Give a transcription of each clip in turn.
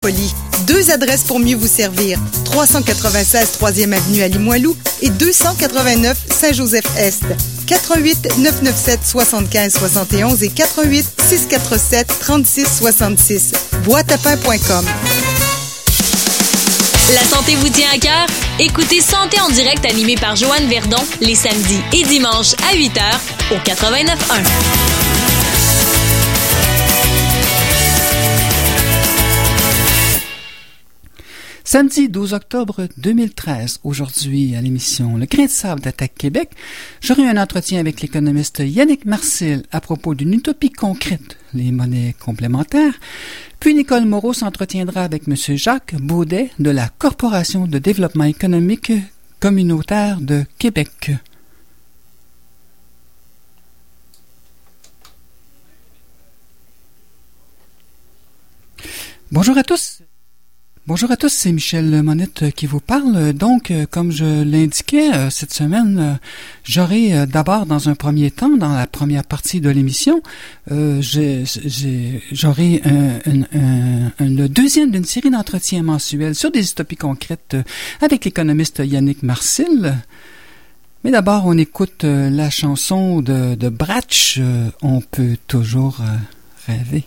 Monopoly. 2 adresses pour mieux vous servir. 396 3e Avenue à Limoilou et 289 Saint-Joseph-Est. 88 997 75 71 et 88 647 36 66. Boîteapin.com. La santé vous tient à cœur? Écoutez Santé en direct animé par Joanne Verdon les samedis et dimanches à 8h au 89.1. Samedi 12 octobre 2013, aujourd'hui à l'émission Le Grain de sable d'Attaque Québec, j'aurai un entretien avec l'économiste Yannick Marcil à propos d'une utopie concrète, les monnaies complémentaires. Puis Nicole Moreau s'entretiendra avec M. Jacques Baudet de la Corporation de développement économique communautaire de Québec. Bonjour à tous. Bonjour à tous, c'est Michel Monette qui vous parle. Donc, comme je l'indiquais, cette semaine, j'aurai d'abord, dans un premier temps, dans la première partie de l'émission, j'aurai le deuxième d'une série d'entretiens mensuels sur des utopies concrètes avec l'économiste Yannick Marcil. Mais d'abord, on écoute la chanson de Bratch, On peut toujours rêver.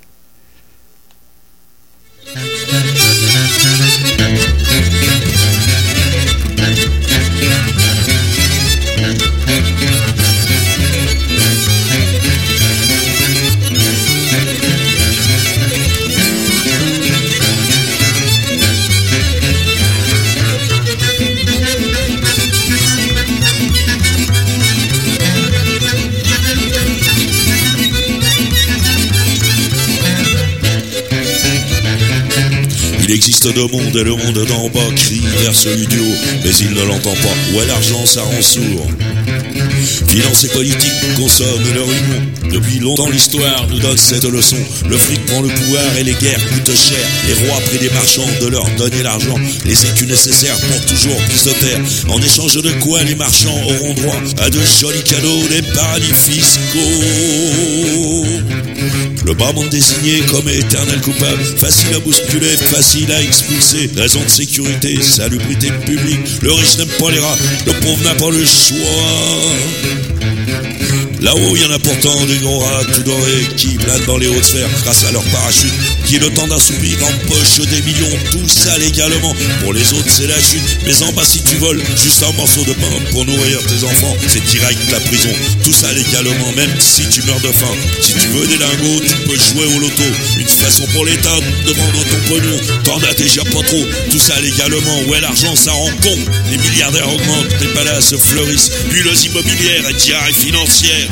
Il existe deux mondes et le monde d'en bas crie vers celui du haut, mais il ne l'entend pas. Ouais, l'argent, ça rend sourd. Finance et politique consomment leur union. Depuis longtemps, l'histoire nous donne cette leçon. Le fric prend le pouvoir et les guerres coûtent cher. Les rois prient des marchands de leur donner l'argent, les écus nécessaires pour toujours plus de terre. En échange de quoi les marchands auront droit à de jolis cadeaux, des paradis fiscaux. Le bas monde désigné comme éternel coupable, facile à bousculer, facile à expulser. Raison de sécurité, salubrité publique. Le riche n'aime pas les rats, le pauvre n'a pas le choix. Là-haut, il y en a pourtant des gros rats tout dorés qui planent dans les hautes sphères grâce à leur parachute, qui le temps d'un soupir empoche des millions, tout ça légalement. Pour les autres, c'est la chute. Mais en bas, si tu voles juste un morceau de pain pour nourrir tes enfants, c'est direct la prison. Tout ça légalement, même si tu meurs de faim. Si tu veux des lingots, tu peux jouer au loto. Une façon pour l'État de vendre ton pognon. T'en as déjà pas trop. Tout ça légalement. Ouais, l'argent, ça rend con. Les milliardaires augmentent, les palaces fleurissent, bulles immobilières et diarrhée financière.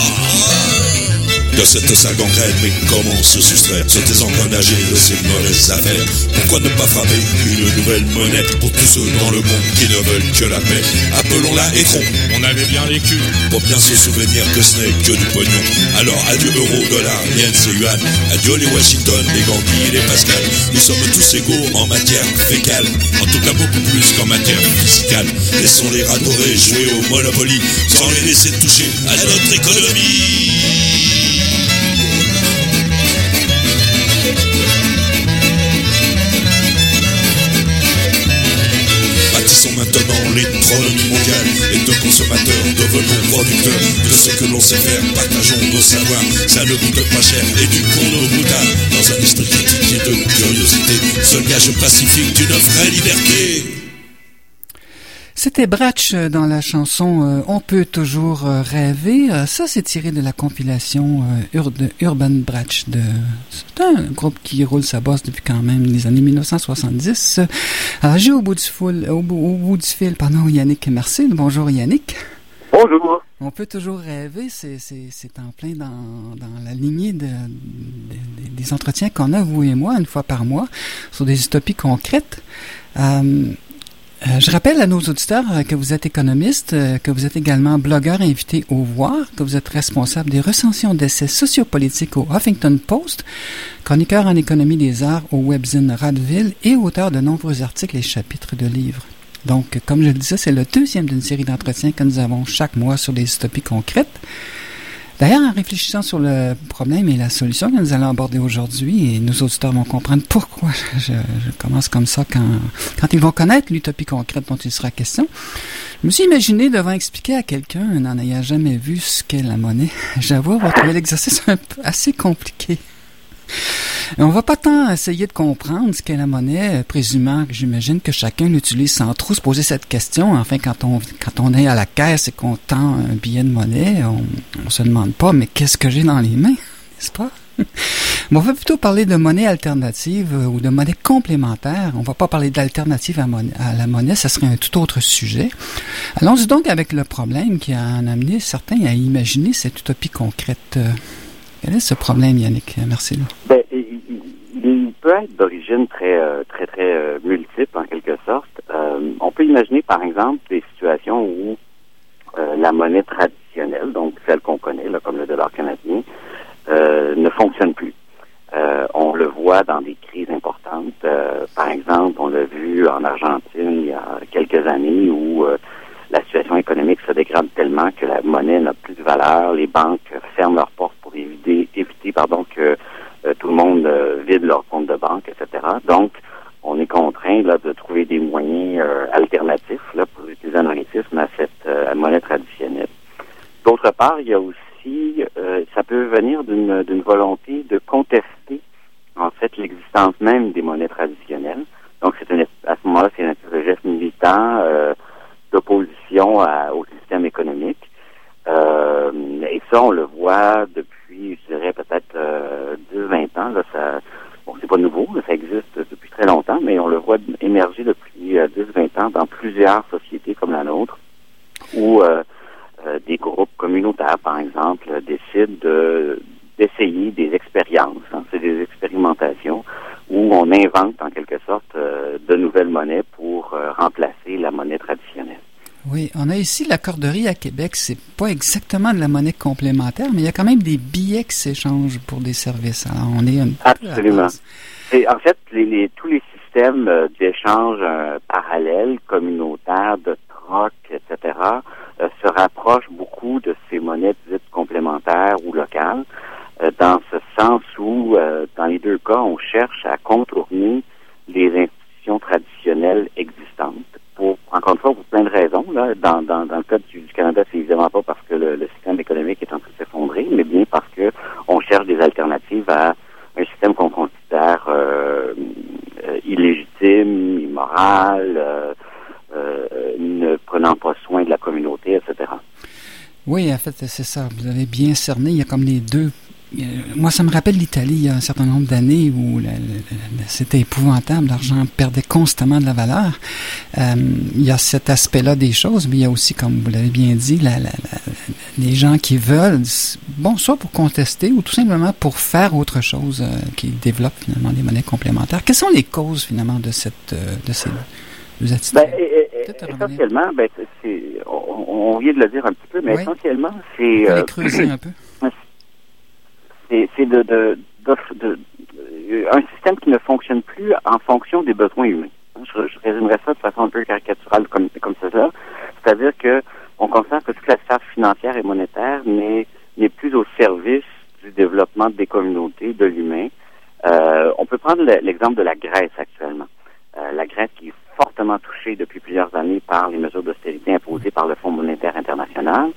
De cette sale gangrène, mais comment se soustraire sur tes engrenagés de ces mauvaises affaires? Pourquoi ne pas frapper une nouvelle monnaie pour tous ceux dans le monde qui ne veulent que la paix? Appelons-la étron, on avait bien les culs, pour bien se souvenir que ce n'est que du pognon. Alors adieu euro, dollar, yens et yuan, adieu les Washington, les Gandhi et les Pascal. Nous sommes tous égaux en matière fécale, en tout cas beaucoup plus qu'en matière fiscale. Laissons les rats dorés jouer au Monopoly, sans les laisser toucher à notre économie. Bâtissons maintenant l'économie mondiale et de consommateurs devenons producteurs de ce que l'on sait faire. Partageons nos savoirs, ça ne coûte pas cher. Éduquons nos boutards dans un esprit critique et de curiosité, seul gage pacifique d'une vraie liberté. C'était Bratch dans la chanson On peut toujours rêver. Ça, c'est tiré de la compilation Urban Bratch. C'est un groupe qui roule sa bosse depuis quand même les années 1970. Alors, j'ai au bout du fil, Yannick Marcil. Bonjour Yannick. Bonjour. On peut toujours rêver, c'est en plein dans la lignée des entretiens qu'on a, vous et moi, une fois par mois, sur des utopies concrètes. Je rappelle à nos auditeurs que vous êtes économiste, que vous êtes également blogueur invité au Voir, que vous êtes responsable des recensions d'essais sociopolitiques au Huffington Post, chroniqueur en économie des arts au webzine Radeville et auteur de nombreux articles et chapitres de livres. Donc, comme je le disais, c'est le deuxième d'une série d'entretiens que nous avons chaque mois sur des utopies concrètes. D'ailleurs, en réfléchissant sur le problème et la solution que nous allons aborder aujourd'hui, et nos auditeurs vont comprendre pourquoi je commence comme ça quand ils vont connaître l'utopie concrète dont il sera question, je me suis imaginé devant expliquer à quelqu'un n'en ayant jamais vu ce qu'est la monnaie. J'avoue avoir trouvé l'exercice un peu assez compliqué. On va pas tant essayer de comprendre ce qu'est la monnaie, présumant que j'imagine que chacun l'utilise sans trop se poser cette question. Enfin, quand on est à la caisse et qu'on tend un billet de monnaie, on se demande pas, mais qu'est-ce que j'ai dans les mains, n'est-ce pas? On va plutôt parler de monnaie alternative ou de monnaie complémentaire. On va pas parler d'alternative à la monnaie, ça serait un tout autre sujet. Allons-y donc avec le problème qui a amené certains à imaginer cette utopie concrète. Quel est ce problème, Yannick Marcel? Ben, il peut être d'origine très multiple, en quelque sorte. On peut imaginer, par exemple, des situations où la monnaie traditionnelle, donc celle qu'on connaît, là, comme le dollar canadien, ne fonctionne plus. On le voit dans des crises importantes. Par exemple, on l'a vu en Argentine il y a quelques années où la situation économique se dégrade tellement que la monnaie n'a plus de valeur. Les banques ferment leurs portes pour éviter que tout le monde vide leur compte de banque, etc. Donc, on est contraint là de trouver des moyens alternatifs là pour utiliser un anglicisme à cette monnaie traditionnelle. D'autre part, il y a aussi, ça peut venir d'une volonté de contester en fait l'existence même des monnaies traditionnelles. Donc, à ce moment-là, c'est un geste militant d'opposition au système économique. Et ça, on le voit depuis, je dirais, peut-être 10-20 ans. Là, c'est pas nouveau, là, ça existe depuis très longtemps, mais on le voit émerger depuis 10-20 ans dans plusieurs sociétés comme la nôtre, où des groupes communautaires, par exemple, décident d'essayer des expériences. Hein. C'est des expérimentations où on invente, en quelque sorte, de nouvelles monnaies pour remplacer la monnaie traditionnelle. Oui, on a ici la Corderie à Québec. C'est pas exactement de la monnaie complémentaire, mais il y a quand même des billets qui s'échangent pour des services. Alors, on est absolument. Et en fait, tous les systèmes d'échange parallèles, communautaires, de troc, etc., se rapprochent beaucoup de ces monnaies dites complémentaires ou locales, dans ce sens où, dans les deux cas, on cherche à contourner les institutions traditionnelles existantes. Encore une fois, pour plein de raisons. Là, dans le cas du Canada, c'est évidemment pas parce que le système économique est en train de s'effondrer, mais bien parce que on cherche des alternatives à un système qu'on considère illégitime, immoral, ne prenant pas soin de la communauté, etc. Oui, en fait, c'est ça. Vous avez bien cerné. Il y a comme les deux. Moi, ça me rappelle l'Italie il y a un certain nombre d'années où c'était épouvantable. L'argent perdait constamment de la valeur. Il y a cet aspect-là des choses, mais il y a aussi, comme vous l'avez bien dit, les gens qui veulent, bon, soit pour contester ou tout simplement pour faire autre chose, qui développent finalement des monnaies complémentaires. Quelles sont les causes finalement de ces deux attitudes? Essentiellement, on vient de le dire un petit peu, mais essentiellement, c'est... On peut les creuser un peu. C'est un système qui ne fonctionne plus en fonction des besoins humains. Je résumerais ça de façon un peu caricaturale comme ça. C'est-à-dire que on considère que toute la sphère financière et monétaire n'est plus au service du développement des communautés, de l'humain. On peut prendre l'exemple de la Grèce actuellement. La Grèce qui est fortement touchée depuis plusieurs années par les mesures d'austérité imposées par le Fonds monétaire international,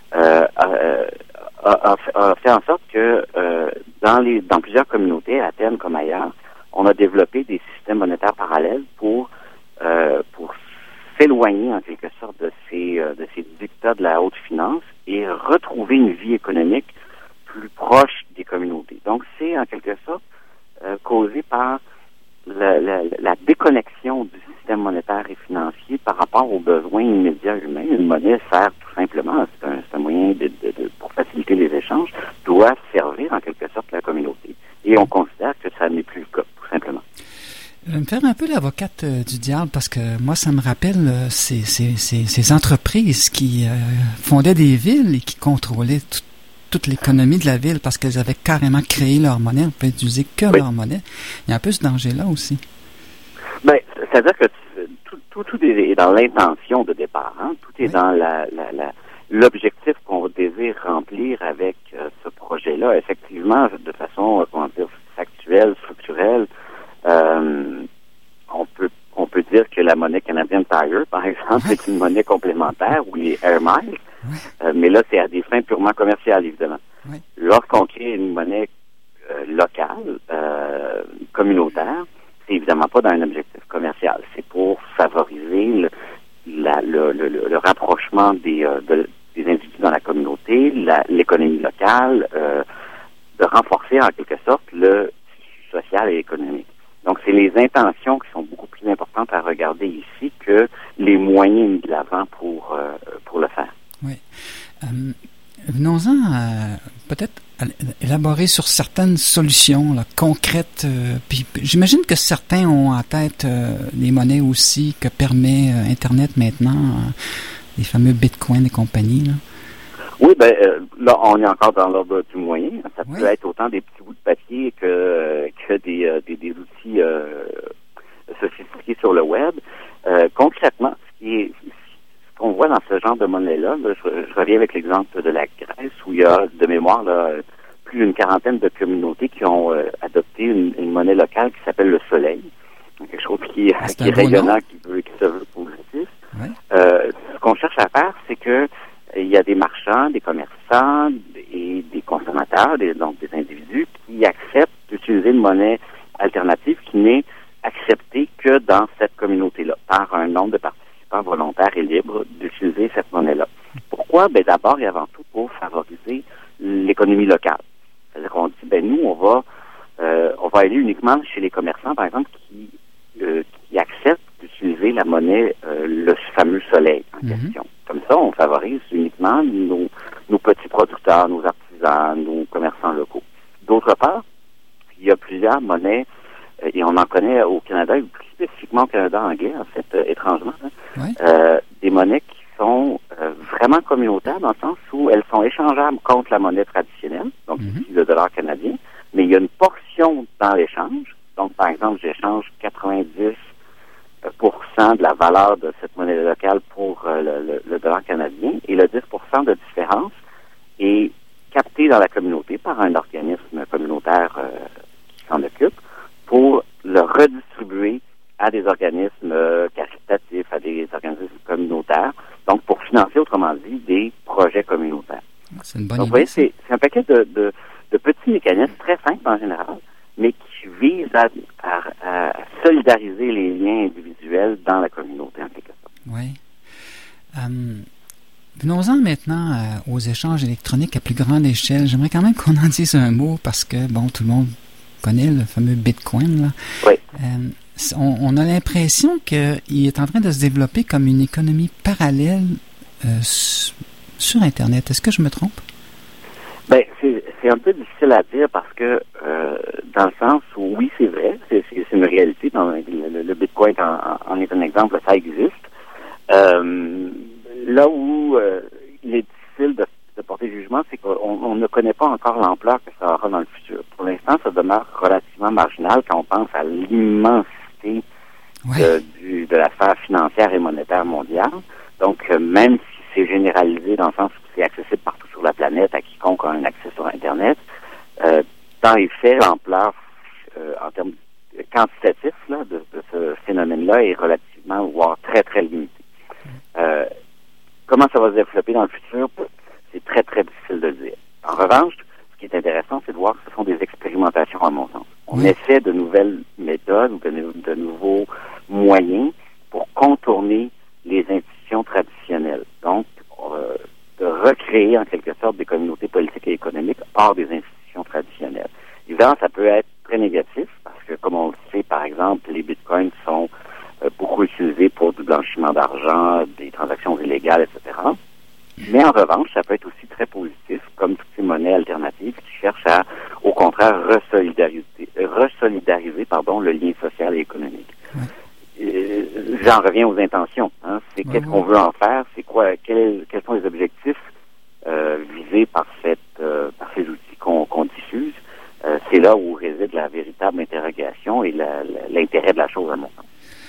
a fait en sorte que dans plusieurs communautés, à Athènes comme ailleurs, on a développé des systèmes monétaires parallèles pour s'éloigner en quelque sorte de ces dictats de la haute finance et retrouver une vie économique plus proche des communautés. Donc c'est en quelque sorte causé par la déconnexion du système monétaire et financier par rapport aux besoins immédiats humains. Une monnaie sert tout simplement, c'est un moyen pour faciliter les échanges, doit servir en quelque sorte la communauté. Et on considère que ça n'est plus le cas, tout simplement. Je vais me faire un peu l'avocate du diable parce que moi, ça me rappelle ces entreprises qui fondaient des villes et qui contrôlaient toute l'économie de la ville parce qu'elles avaient carrément créé leur monnaie. On ne peut utiliser que leur monnaie. Il y a un peu ce danger-là aussi. Ben, c'est-à-dire que tout est dans l'intention de départ. Hein? Tout est dans l'objectif qu'on désire remplir avec ce projet-là, effectivement, de façon, factuelle, structurelle, on peut dire que la monnaie Canadian Tire, par exemple, est une monnaie complémentaire, ou les Air Miles, mais là, c'est à des fins purement commerciales, évidemment. Oui. Lorsqu'on crée une monnaie locale, communautaire, c'est évidemment pas dans un objectif commercial. C'est pour favoriser le rapprochement des individus dans la communauté, l'économie locale, de renforcer en quelque sorte le tissu social et économique. Donc, c'est les intentions qui sont beaucoup plus importantes à regarder ici que les moyens mis de l'avant pour le faire. Oui. Venons-en peut-être à élaborer sur certaines solutions là, concrètes. Puis j'imagine que certains ont en tête les monnaies aussi que permet Internet maintenant, les fameux bitcoins et compagnie. Là. Oui, là, on est encore dans l'ordre du moyen. Ça peut être autant des petits bouts de papier que des outils sophistiqués sur le web. Concrètement, ce qu'on voit dans ce genre de monnaie-là, je reviens avec l'exemple de la Grèce, où il y a, de mémoire, là, plus d'une quarantaine de communautés qui ont adopté une monnaie locale qui s'appelle le soleil. Quelque chose qui est rayonnant, qui se veut positif. Ouais. Ce qu'on cherche à faire, c'est que il y a des marchands, des commerçants et des consommateurs, donc des individus qui acceptent d'utiliser une monnaie alternative qui n'est acceptée que dans cette communauté-là, par un nombre de participants volontaires et libres d'utiliser cette monnaie-là. Pourquoi? D'abord et avant tout pour favoriser l'économie locale. C'est-à-dire qu'on dit, nous, on va aller uniquement chez les commerçants, par exemple, qui acceptent d'utiliser la monnaie, le fameux soleil en question. Comme ça, on favorise uniquement nos petits producteurs, nos artisans, nos commerçants locaux. D'autre part, il y a plusieurs monnaies, et on en connaît au Canada, et plus spécifiquement au Canada anglais, en fait, étrangement, des monnaies qui sont vraiment communautaires dans le sens où elles sont échangeables contre la monnaie traditionnelle, donc ici le dollar canadien, mais il y a une portion dans l'échange. Donc, par exemple, j'échange 90% de la valeur de cette monnaie locale pour le dollar canadien, et le 10% de différence est capté dans la communauté par un organisme communautaire qui s'en occupe pour le redistribuer à des organismes caritatifs, à des organismes communautaires, donc pour financer, autrement dit, des projets communautaires. C'est une bonne donc, idée. Vous voyez, c'est un paquet de petits mécanismes très simples en général, mais qui visent à solidariser les liens individuels dans la communauté, en quelque sorte. Oui. Venons-en maintenant aux échanges électroniques à plus grande échelle. J'aimerais quand même qu'on en dise un mot parce que, tout le monde connaît le fameux Bitcoin. Là. Oui. On a l'impression qu'il est en train de se développer comme une économie parallèle sur Internet. Est-ce que je me trompe? C'est un peu difficile à dire parce que dans le sens où, oui, c'est vrai, c'est une réalité. Le Bitcoin en est un exemple, ça existe. Là où il est difficile de porter jugement, c'est qu'on ne connaît pas encore l'ampleur que ça aura dans le futur. Pour l'instant, ça demeure relativement marginal quand on pense à l'immensité de la sphère financière et monétaire mondiale. Donc, même si c'est généralisé dans le sens où c'est accessible partout sur la planète à quiconque a un accès sur Internet, dans les faits, l'ampleur en termes quantitatifs de ce phénomène-là est relativement, voire très, très limitée. Comment ça va se développer dans le futur? C'est très, très difficile de le dire. En revanche, ce qui est intéressant, c'est de voir que ce sont des expérimentations, à mon sens. On essaie de nouvelles méthodes ou de nouveaux moyens pour contourner les institutions traditionnelles. Donc, de recréer en quelque sorte des communautés politiques et économiques hors des institutions traditionnelles. Évidemment, ça peut être très négatif parce que, comme on le sait, par exemple, les bitcoins sont beaucoup utilisés pour du blanchiment d'argent, des transactions illégales, etc. Mais en revanche, ça peut être aussi très positif, comme toutes ces monnaies alternatives qui cherchent à, au contraire, resolidariser le lien social et économique. J'en reviens aux intentions. C'est qu'est-ce qu'on veut en faire, c'est quoi, quels sont les objectifs visés par ces outils qu'on diffuse. C'est là où réside la véritable interrogation et l'intérêt de la chose, à mon sens.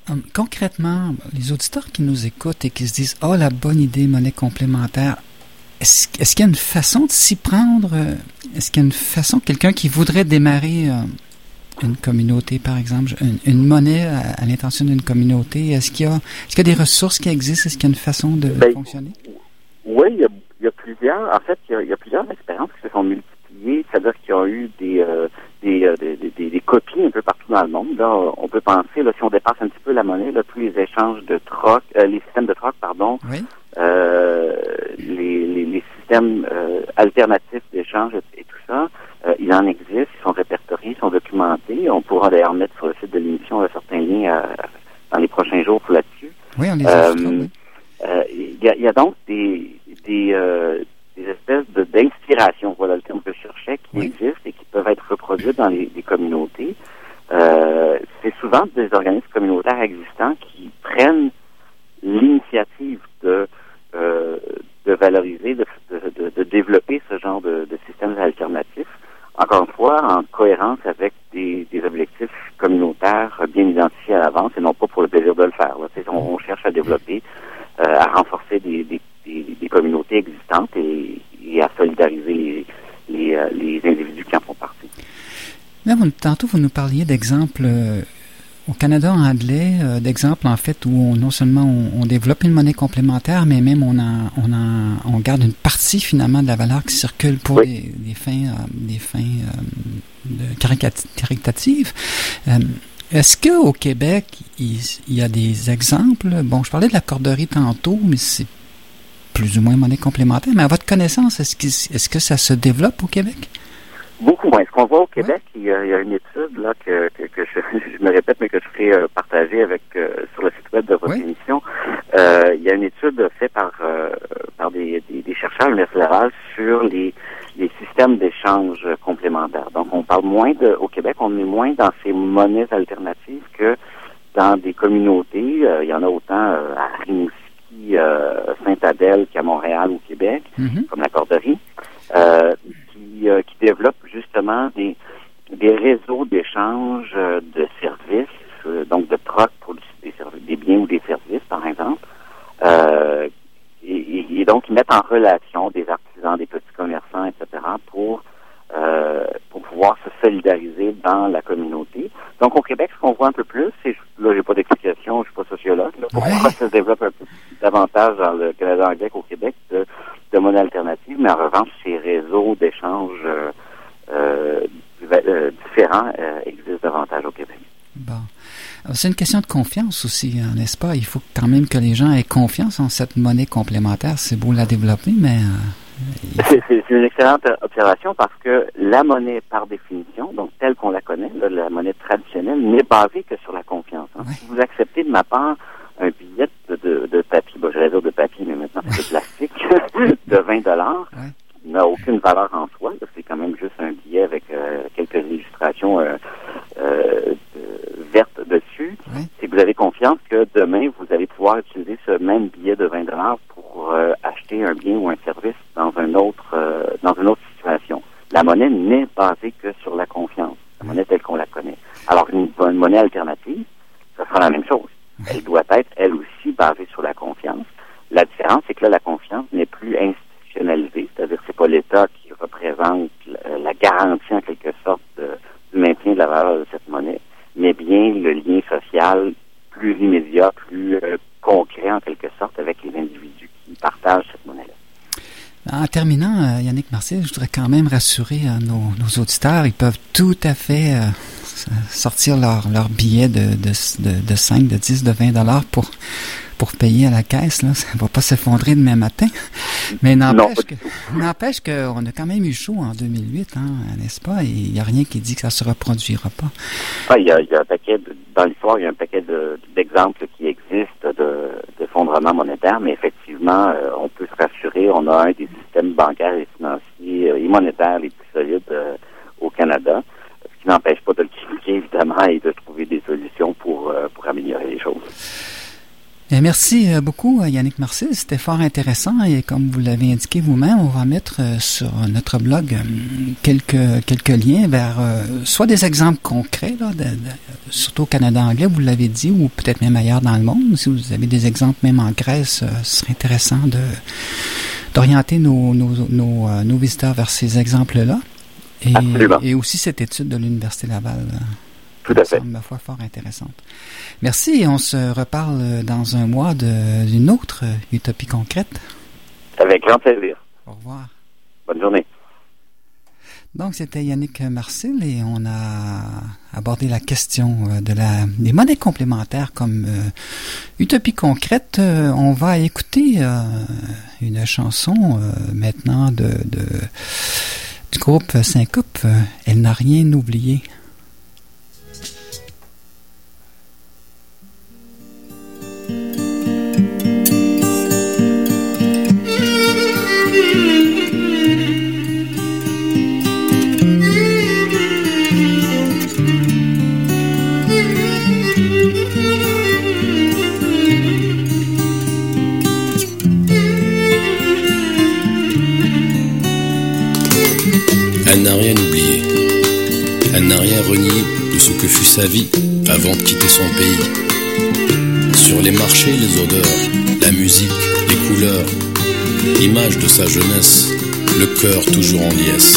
Concrètement, les auditeurs qui nous écoutent et qui se disent « Oh, la bonne idée, monnaie complémentaire », est-ce qu'il y a une façon de s'y prendre? Est-ce qu'il y a une façon, quelqu'un qui voudrait démarrer une communauté, par exemple, une monnaie à l'intention d'une communauté, est-ce qu'il y a des ressources qui existent? Est-ce qu'il y a une façon de fonctionner? Oui, il y a plusieurs. En fait, il y a plusieurs expériences qui se sont multipliées, c'est-à-dire qu'il y a eu des copies un peu partout dans le monde. Là, on peut penser, là, si on dépasse un petit peu la monnaie, là, tous les échanges de troc, les systèmes de troc, pardon, oui. Les systèmes alternatifs d'échange et tout ça, il en existe, ils sont répertoriés, ils sont documentés. On pourra d'ailleurs mettre sur le site de l'émission certains liens dans les prochains jours là-dessus. Oui, on les ajoutera, oui. Il y a donc des espèces d'inspiration, voilà le terme que je cherchais, qui existent et qui peuvent être reproduites dans les communautés. C'est souvent des organismes communautaires existants qui prennent l'initiative de valoriser, de développer ce genre de systèmes alternatifs, encore une fois, en cohérence avec des objectifs communautaires bien identifiés à l'avance et non pas pour le plaisir de le faire. On cherche à développer, à renforcer des communautés existantes et à solidariser les individus qui en font partie. Là, tantôt, vous nous parliez d'exemples au Canada anglais, d'exemples en fait où non seulement on développe une monnaie complémentaire, mais même on garde une partie finalement de la valeur qui circule pour des fins caritatives. Est-ce qu'au Québec, il y a des exemples? Bon, je parlais de la corderie tantôt, mais c'est plus ou moins monnaie complémentaire. Mais à votre connaissance, est-ce que ça se développe au Québec? Beaucoup moins. Ce qu'on voit au Québec, il y a une étude là que je me répète, mais que je ferai partager avec sur le site web de votre émission. Il y a une étude faite par des chercheurs à l'Université Laval sur les systèmes d'échange complémentaires. Donc, on parle moins au Québec, on est moins dans ces monnaies alternatives que dans des communautés. Il y en a autant à Rimouski, Sainte-Adèle qu'à Montréal ou Québec, comme la Corderie. Qui développent justement des réseaux d'échange de services, donc de troc pour des biens ou des services, par exemple. Et donc, ils mettent en relation des artisans, des petits commerçants, etc., pour pouvoir se solidariser dans la communauté. Donc, au Québec, ce qu'on voit un peu plus, là, j'ai pas d'explication, je suis pas sociologue, là, pourquoi ça se développe un peu davantage dans le Canada anglais qu'au Québec de monnaie alternative, mais en revanche, ces réseaux d'échanges différents existent davantage au Québec. Bon. Alors, c'est une question de confiance aussi, n'est-ce pas? Il faut quand même que les gens aient confiance en cette monnaie complémentaire. C'est beau la développer, mais... C'est une excellente observation parce que la monnaie, par définition, donc telle qu'on la connaît, là, la monnaie traditionnelle, n'est basée que sur la confiance. Hein. Si vous acceptez de ma part un billet de papier, j'allais dire de papier, mais maintenant c'est de plastique, de 20 $, n'a aucune valeur en soi. Là, c'est quand même juste un billet avec quelques illustrations vertes dessus. C'est que vous avez confiance que demain, vous allez pouvoir utiliser ce même billet de 20 $ pour acheter un bien ou un service dans une autre situation. La monnaie n'est basée que sur la confiance. La monnaie telle qu'on la connaît. Alors, une monnaie alternative, ça sera la même chose. Elle doit être, elle aussi, basée sur la confiance. La différence, c'est que là, la confiance n'est plus institutionnalisée, c'est-à-dire que c'est pas l'État qui représente la garantie, en quelque sorte, du maintien de la valeur de cette monnaie, mais bien le lien social plus immédiat, plus concret, en quelque sorte, avec les individus qui partagent cette monnaie-là. En terminant, Yannick Marcel, je voudrais quand même rassurer nos auditeurs. Ils peuvent tout à fait sortir leur billet de 5, de 10, de 20 $ pour payer à la caisse. Là. Ça ne va pas s'effondrer demain matin. Mais n'empêche qu'on a quand même eu chaud en 2008, n'est-ce pas? Et il n'y a rien qui dit que ça ne se reproduira pas. Il y a un paquet, dans l'histoire, il y a un paquet d'exemples qui existent d'effondrement monétaire, mais effectivement, on peut se rassurer, on a un des systèmes bancaires et financiers et monétaires les plus solides au Canada, ce qui n'empêche pas de le critiquer, évidemment, et de trouver des solutions pour améliorer les choses. Merci beaucoup, Yannick Marcil. C'était fort intéressant et comme vous l'avez indiqué vous-même, on va mettre sur notre blog quelques liens vers soit des exemples concrets, là, surtout au Canada anglais, vous l'avez dit, ou peut-être même ailleurs dans le monde. Si vous avez des exemples même en Grèce, ce serait intéressant d'orienter nos visiteurs vers ces exemples-là. Et aussi cette étude de l'Université Laval. Tout à fait. Ma foi, fort intéressante. Merci et on se reparle dans un mois d'une autre utopie concrète. Avec grand plaisir. Au revoir. Bonne journée. Donc, c'était Yannick Marcil et on a abordé la question des monnaies complémentaires comme utopie concrète. On va écouter une chanson maintenant du groupe Syncope. Elle n'a rien oublié. Elle n'a rien oublié. Elle n'a rien renié de ce que fut sa vie avant de quitter son pays. Sur les marchés, les odeurs, la musique, les couleurs, l'image de sa jeunesse, le cœur toujours en liesse.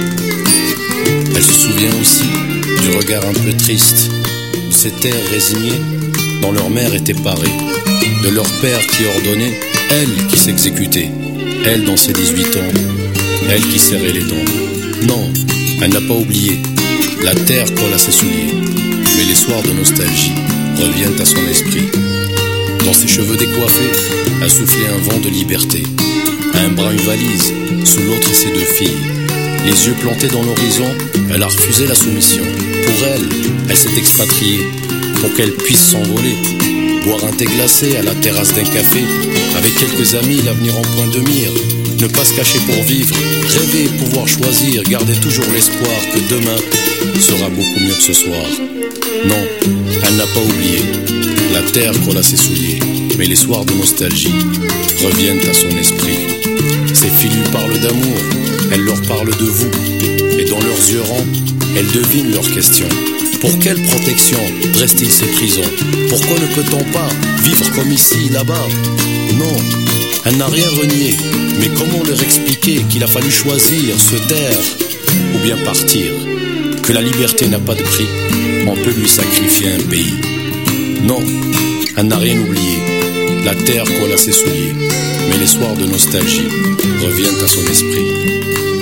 Elle se souvient aussi du regard un peu triste de ces terres résignées dont leur mère était parée, de leur père qui ordonnait, elle qui s'exécutait, elle dans ses 18 ans, elle qui serrait les dents. Non, elle n'a pas oublié. La terre colle à ses souliers, mais les soirs de nostalgie reviennent à son esprit. Dans ses cheveux décoiffés, a soufflé un vent de liberté. À un bras une valise, sous l'autre ses 2 filles. Les yeux plantés dans l'horizon, elle a refusé la soumission. Pour elle s'est expatriée, pour qu'elle puisse s'envoler. Boire un thé glacé à la terrasse d'un café, avec quelques amis, l'avenir en point de mire. Ne pas se cacher pour vivre, rêver, pouvoir choisir, garder toujours l'espoir que demain sera beaucoup mieux que ce soir. Non, elle n'a pas oublié. La terre colle à ses souliers, mais les soirs de nostalgie reviennent à son esprit. Ses filles lui parlent d'amour, elle leur parle de vous, et dans leurs yeux rangs, elle devine leurs questions. Pour quelle protection dressent-ils ces prisons? Pourquoi ne peut-on pas vivre comme ici, là-bas? Non, elle n'a rien renié, mais comment leur expliquer qu'il a fallu choisir, se taire ou bien partir? Que la liberté n'a pas de prix, on peut lui sacrifier un pays. Non, elle n'a rien oublié, la terre colle à ses souliers, mais les soirs de nostalgie reviennent à son esprit.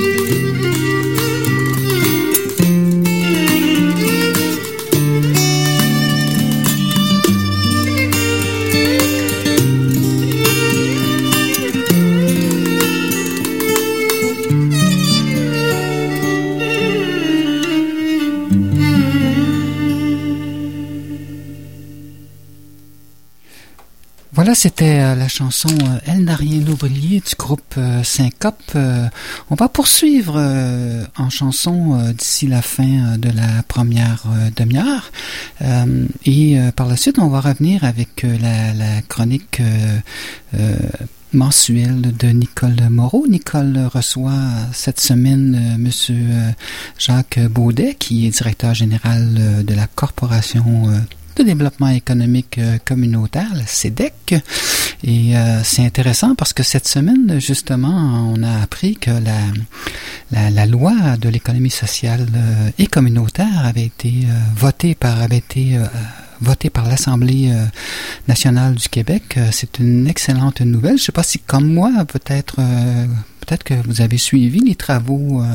Voilà, c'était la chanson « Elle n'a rien oublié » du groupe Syncope. On va poursuivre en chanson d'ici la fin de la première demi-heure. Et par la suite, on va revenir avec la chronique mensuelle de Nicole Moreau. Nicole reçoit cette semaine Monsieur Jacques Baudet, qui est directeur général de la Corporation de développement économique communautaire, la CEDEC. Et c'est intéressant parce que cette semaine, justement, on a appris que la loi de l'économie sociale et communautaire avait été votée par l'Assemblée nationale du Québec. C'est une excellente nouvelle. Je ne sais pas si, comme moi, peut-être que vous avez suivi les travaux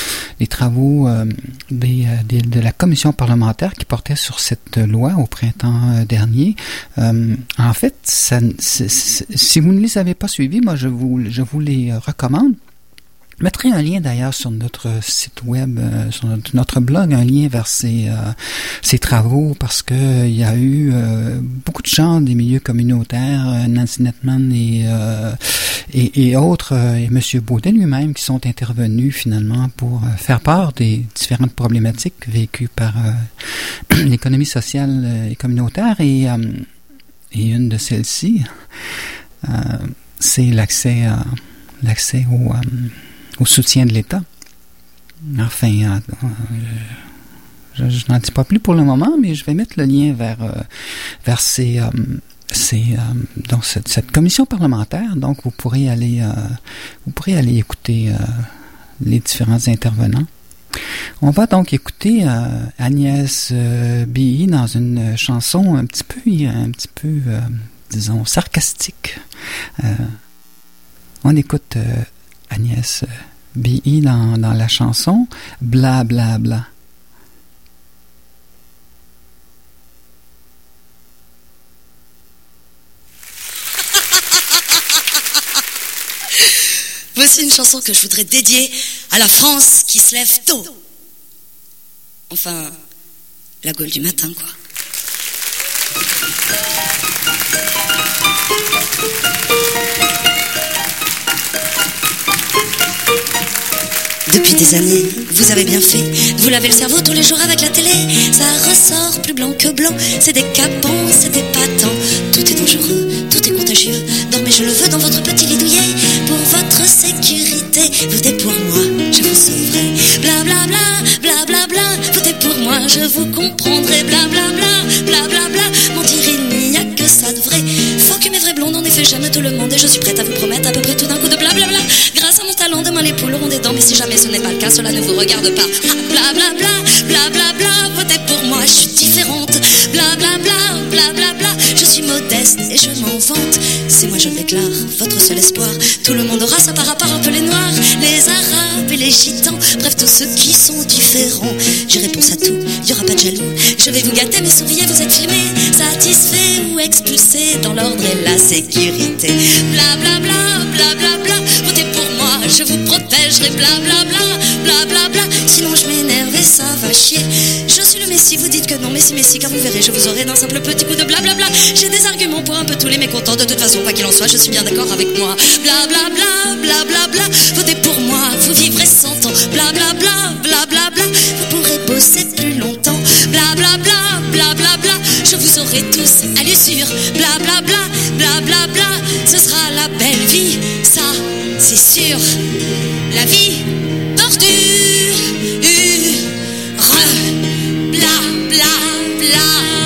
de la commission parlementaire qui portait sur cette loi au printemps dernier. En fait, si vous ne les avez pas suivis, moi je vous les recommande. Je mettrai un lien d'ailleurs sur notre site web, sur notre blog, un lien vers ces travaux, parce que il y a eu beaucoup de gens des milieux communautaires, Nancy Netman et autres, et M. Baudet lui-même, qui sont intervenus finalement pour faire part des différentes problématiques vécues par l'économie sociale et communautaire. Et Et une de celles-ci, c'est l'accès au soutien de l'État. Enfin, je n'en dis pas plus pour le moment, mais je vais mettre le lien vers donc cette commission parlementaire. Donc, vous pourrez aller écouter les différents intervenants. On va donc écouter Agnès B.I. dans une chanson un petit peu, disons, sarcastique. On écoute Agnès B.I. dans la chanson « Bla bla bla ». Voici une chanson que je voudrais dédier à la France qui se lève tôt. Enfin, la Gaule du matin, quoi. Depuis des années, vous avez bien fait. Vous lavez le cerveau tous les jours avec la télé. Ça ressort plus blanc que blanc. C'est décapant, c'est épatant. Tout est dangereux, tout est contagieux. Dormez, je le veux, dans votre petit lit douillet. Pour votre sécurité, votez pour moi, je vous sauverai. Bla bla bla, bla bla bla. Votez pour moi, je vous comprendrai. Bla bla bla, bla bla bla. Mentir, il n'y a que ça de vrai. Faux que mes vrais blondes, en effet, j'aime tout le monde. Et je suis prête à vous promettre à peu près tout d'un coup de bla bla bla. Grâce à mon talent, demain les poules auront des dents. Mais si jamais ce n'est pas le cas, cela ne vous regarde pas. Bla bla bla, bla bla bla. Votez pour moi, je suis différente. Bla bla bla, bla bla bla. Je suis modeste et je m'en vante. C'est moi, je le déclare, votre seul espoir. Tout le monde aura ça par rapport un peu les noirs, les arabes et les gitans. Bref, tous ceux qui sont différents. J'ai réponse à tout, y aura pas de jaloux. Je vais vous gâter, mais souriez, vous êtes filmés, satisfaits ou expulsés dans l'ordre et la sécurité. Bla bla bla, bla bla bla. Votez pour moi, je vous protégerai. Bla bla bla, bla bla bla. Sinon je m'énerve et ça va chier. Je suis le messie, vous dites que non, messie, car vous verrez, je vous aurai d'un simple petit coup de bla bla bla. J'ai des arguments pour un peu tous les mécontents. De toute façon, quoi qu'il en soit, je suis bien d'accord avec moi. Bla bla bla, bla bla bla. Votez pour moi, vous vivrez 100 ans. Bla bla bla, bla bla bla. Vous pourrez bosser plus longtemps. Bla bla bla, bla bla bla. Je vous aurai tous à l'usure. Bla bla bla, bla bla bla. Ce sera la belle vie, ça c'est sûr. La vie d'ordure. Bla bla bla.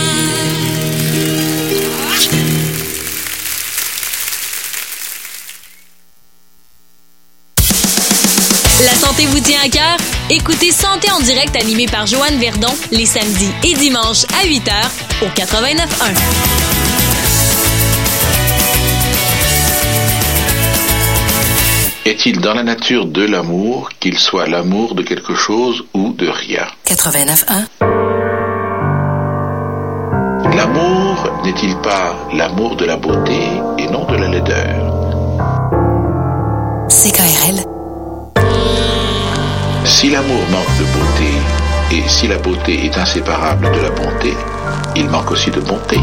La santé vous tient à cœur? Écoutez Santé en direct animé par Joanne Verdon les samedis et dimanches à 8h au 89.1. Est-il dans la nature de l'amour qu'il soit l'amour de quelque chose ou de rien? 89.1. L'amour n'est-il pas l'amour de la beauté et non de la laideur? CKRL. Si l'amour manque de beauté, et si la beauté est inséparable de la bonté, il manque aussi de bonté.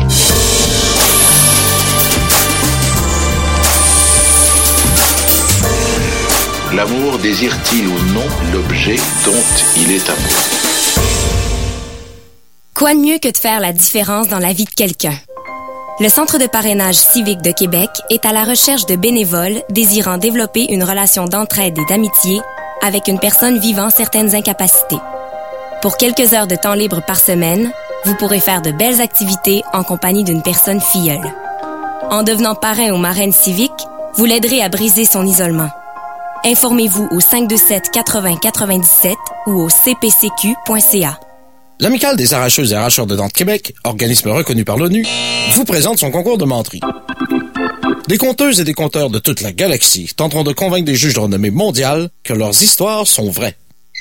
L'amour désire-t-il ou non l'objet dont il est amoureux? Quoi de mieux que de faire la différence dans la vie de quelqu'un? Le Centre de parrainage civique de Québec est à la recherche de bénévoles désirant développer une relation d'entraide et d'amitié avec une personne vivant certaines incapacités. Pour quelques heures de temps libre par semaine, vous pourrez faire de belles activités en compagnie d'une personne filleule. En devenant parrain ou marraine civique, vous l'aiderez à briser son isolement. Informez-vous au 527-8097 ou au cpcq.ca. L'Amicale des arracheuses et arracheurs de dents de Québec, organisme reconnu par l'ONU, vous présente son concours de menterie. Des conteuses et des conteurs de toute la galaxie tenteront de convaincre des juges de renommée mondiale que leurs histoires sont vraies.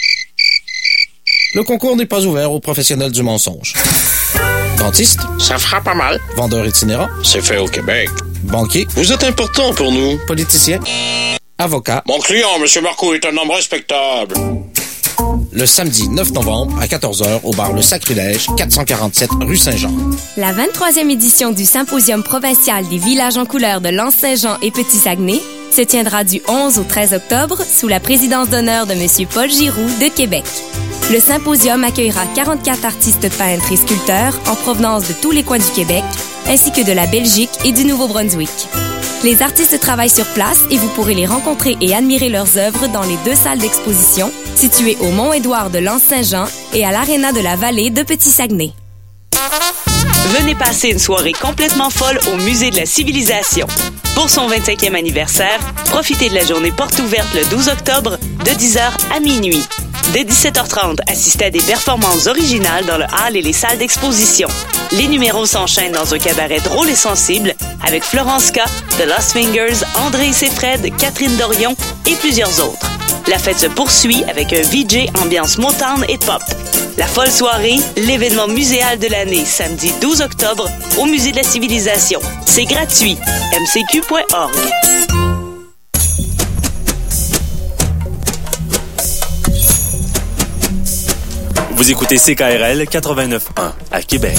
Le concours n'est pas ouvert aux professionnels du mensonge. Dentiste, ça fera pas mal. Vendeur itinérant, C'est fait au Québec. banquier, Vous êtes important pour nous. politicien, avocat. Mon client, M. Marcoux, est un homme respectable. Le samedi 9 novembre à 14h au bar Le Sacrilège, 447 rue Saint-Jean. La 23e édition du Symposium provincial des villages en couleur de L'Anse-Saint-Jean et Petit-Saguenay se tiendra du 11 au 13 octobre sous la présidence d'honneur de M. Paul Giroux de Québec. Le symposium accueillera 44 artistes peintres et sculpteurs en provenance de tous les coins du Québec, ainsi que de la Belgique et du Nouveau-Brunswick. Les artistes travaillent sur place et vous pourrez les rencontrer et admirer leurs œuvres dans les 2 salles d'exposition situées au Mont-Édouard de l'Anse-Saint-Jean et à l'Aréna de la Vallée de Petit-Saguenay. Venez passer une soirée complètement folle au Musée de la Civilisation. Pour son 25e anniversaire, profitez de la journée porte ouverte le 12 octobre de 10h à minuit. Dès 17h30, assistez à des performances originales dans le hall et les salles d'exposition. Les numéros s'enchaînent dans un cabaret drôle et sensible avec Florence K, The Lost Fingers, André et Seyfred, Catherine Dorion et plusieurs autres. La fête se poursuit avec un VJ ambiance Motown et pop. La folle soirée, l'événement muséal de l'année, samedi 12 octobre au Musée de la Civilisation. C'est gratuit. mcq.org. Vous écoutez CKRL 89.1 à Québec.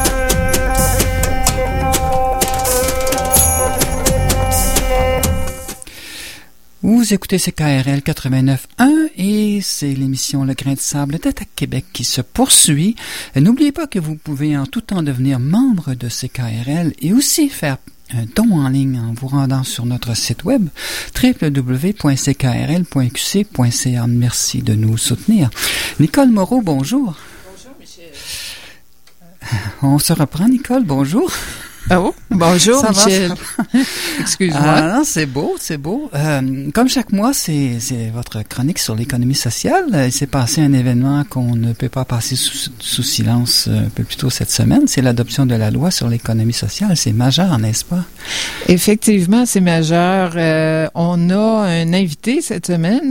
Vous écoutez CKRL 89.1 et c'est l'émission Le Grain de Sable d'Attaque Québec qui se poursuit. N'oubliez pas que vous pouvez en tout temps devenir membre de CKRL et aussi faire un don en ligne en vous rendant sur notre site web www.ckrl.qc.ca. Merci de nous soutenir. Nicole Moreau, bonjour. Bonjour, Michel. On se reprend, Nicole, bonjour. Oh, bonjour, ça Michel. Excuse-moi. Ah, non, c'est beau, c'est beau. Comme chaque mois, c'est votre chronique sur l'économie sociale. Il s'est passé un événement qu'on ne peut pas passer sous silence un peu plus tôt cette semaine. C'est l'adoption de la loi sur l'économie sociale. C'est majeur, n'est-ce pas? Effectivement, c'est majeur. On a un invité cette semaine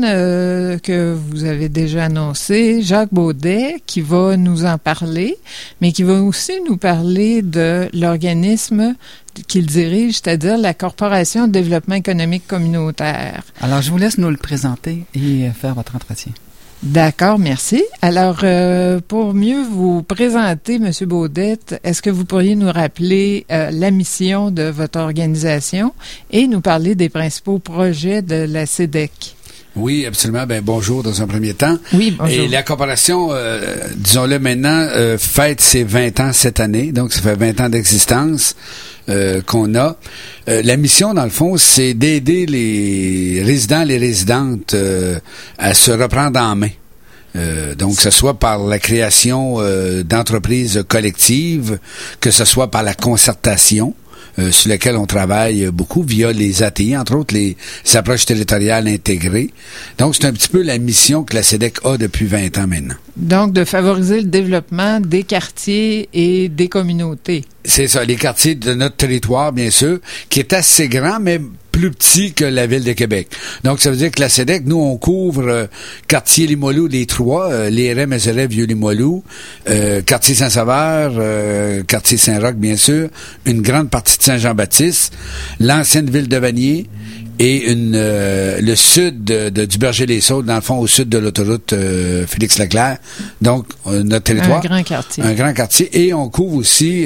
que vous avez déjà annoncé, Jacques Baudet, qui va nous en parler, mais qui va aussi nous parler de l'organisme qu'il dirige, c'est-à-dire la Corporation de développement économique communautaire. Alors, je vous laisse nous le présenter et faire votre entretien. D'accord, merci. Alors, pour mieux vous présenter, M. Baudet, est-ce que vous pourriez nous rappeler la mission de votre organisation et nous parler des principaux projets de la CEDEC? Oui, absolument. Ben bonjour dans un premier temps. Oui, bonjour. Et la corporation, disons-le maintenant, fête ses 20 ans cette année. Donc, ça fait 20 ans d'existence qu'on a. La mission, dans le fond, c'est d'aider les résidents, les résidentes à se reprendre en main. Donc, que ce soit par la création d'entreprises collectives, que ce soit par la concertation, sur lequel on travaille beaucoup via les ATI, entre autres les approches territoriales intégrées. Donc, c'est un petit peu la mission que la CEDEC a depuis 20 ans maintenant. Donc, de favoriser le développement des quartiers et des communautés. C'est ça, les quartiers de notre territoire, bien sûr, qui est assez grand, mais plus petit que la Ville de Québec. Donc, ça veut dire que la CEDEC, nous, on couvre quartier Limoilou, les trois, Léré, Mézeray, Vieux-Limoilou, quartier Saint-Sauveur, quartier Saint-Roch, bien sûr, une grande partie de Saint-Jean-Baptiste, l'ancienne ville de Vanier, et le sud du Berger-les-Saules, dans le fond, au sud de l'autoroute Félix-Leclerc. Donc, notre territoire. Un grand quartier. Un grand quartier. Et on couvre aussi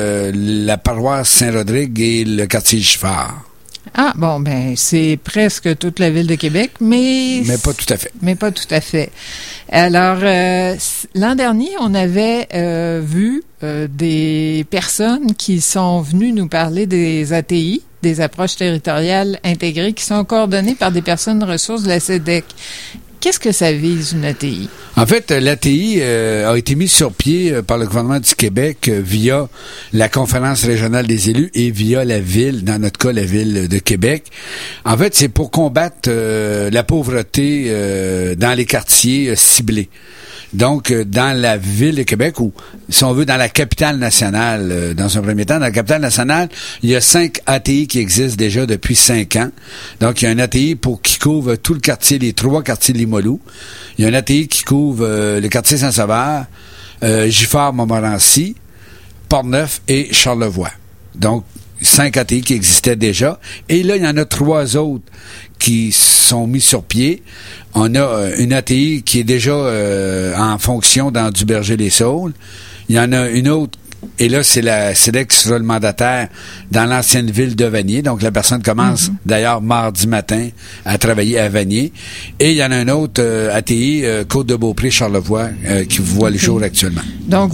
la paroisse Saint-Rodrigue et le quartier Giffard. Ah, bon, ben, c'est presque toute la Ville de Québec, mais pas tout à fait. Mais pas tout à fait. Alors, l'an dernier, on avait vu des personnes qui sont venues nous parler des ATI, des approches territoriales intégrées, qui sont coordonnées par des personnes ressources de la CEDEC. Qu'est-ce que ça vise, une ATI? En fait, l'ATI a été mise sur pied par le gouvernement du Québec via la Conférence régionale des élus et via la ville, dans notre cas, la ville de Québec. En fait, c'est pour combattre la pauvreté dans les quartiers ciblés. Donc, dans la ville de Québec, ou si on veut, dans la capitale nationale, dans un premier temps, dans la capitale nationale, il y a 5 ATI qui existent déjà depuis 5 ans. Donc, il y a un ATI qui couvre tout le quartier, les 3 quartiers de Limoilou. Il y a un ATI qui couvre le quartier Saint-Sauveur, Giffard, Montmorency, Portneuf et Charlevoix. Donc, 5 ATI qui existaient déjà. Et là, il y en a 3 autres qui sont mis sur pied. On a une ATI qui est déjà en fonction dans du Berger-les-Saules. Il y en a une autre Et là, c'est la SEDEC qui sera le mandataire dans l'ancienne ville de Vanier. Donc, la personne commence d'ailleurs mardi matin à travailler à Vanier. Et il y en a un autre, ATI, Côte-de-Beaupré-Charlevoix, qui voit le jour actuellement. Donc,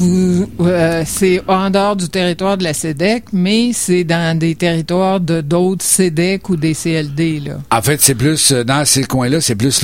c'est en dehors du territoire de la SEDEC, mais c'est dans des territoires d'autres SEDEC ou des CLD, là. En fait, c'est plus, dans ces coins-là, c'est plus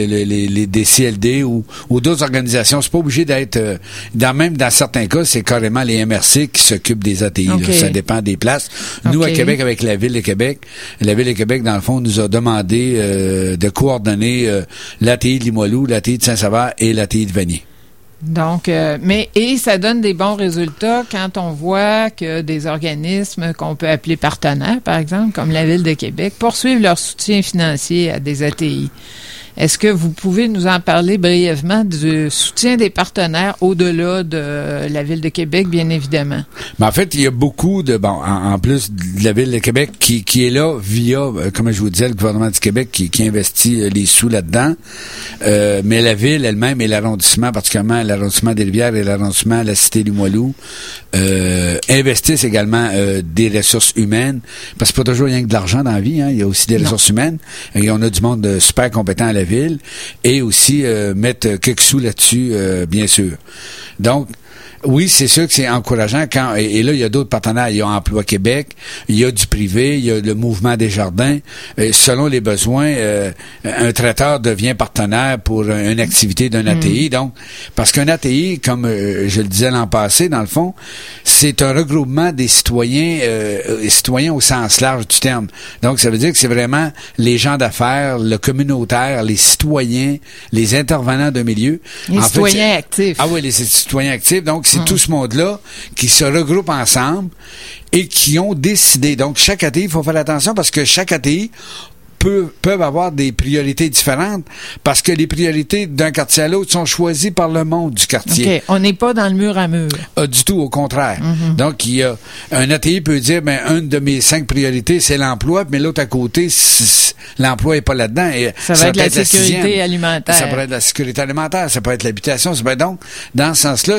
des CLD ou d'autres organisations. C'est pas obligé d'être, même dans certains cas, c'est carrément les MRC qui s'occupent des ATI. Okay. Là. Ça dépend des places. Nous, à Québec, avec la Ville de Québec, dans le fond, nous a demandé de coordonner l'ATI de Limoilou, l'ATI de Saint-Sauveur et l'ATI de Vanier. Donc, et ça donne des bons résultats quand on voit que des organismes qu'on peut appeler partenaires, par exemple, comme la Ville de Québec, poursuivent leur soutien financier à des ATI. Est-ce que vous pouvez nous en parler brièvement du soutien des partenaires au-delà de la Ville de Québec, bien évidemment? Mais en fait, il y a beaucoup de... en plus de la Ville de Québec qui est là via, comme je vous disais, le gouvernement du Québec qui investit les sous là-dedans. Mais la Ville elle-même et l'arrondissement, particulièrement l'arrondissement des Rivières et l'arrondissement de la Cité-Limoilou, investissent également des ressources humaines. Parce que c'est pas toujours rien que de l'argent dans la vie, hein. Il y a aussi des ressources humaines. Et on a du monde super compétent à la Ville et aussi mettre quelques sous là-dessus, bien sûr. Donc, oui, c'est sûr que c'est encourageant et là, il y a d'autres partenaires. Il y a Emploi Québec, il y a du privé, il y a le Mouvement des Jardins. Selon les besoins, un traiteur devient partenaire pour une activité d'un ATI. Donc, parce qu'un ATI, comme je le disais l'an passé, dans le fond, c'est un regroupement des citoyens au sens large du terme. Donc, ça veut dire que c'est vraiment les gens d'affaires, le communautaire, les citoyens, les intervenants de milieu. Les citoyens actifs. Ah oui, les citoyens actifs. Donc, c'est tout ce monde-là qui se regroupe ensemble et qui ont décidé. Donc, chaque ATI, il faut faire attention parce que chaque ATI peuvent avoir des priorités différentes parce que les priorités d'un quartier à l'autre sont choisies par le monde du quartier. OK. On n'est pas dans le mur à mur. Du tout, au contraire. Donc, il y a un ATI peut dire, une de mes 5 priorités, c'est l'emploi, mais l'autre à côté, l'emploi n'est pas là-dedans. Et ça va être la sécurité alimentaire. Ça pourrait être la sécurité alimentaire, ça peut être l'habitation. Donc, dans ce sens-là,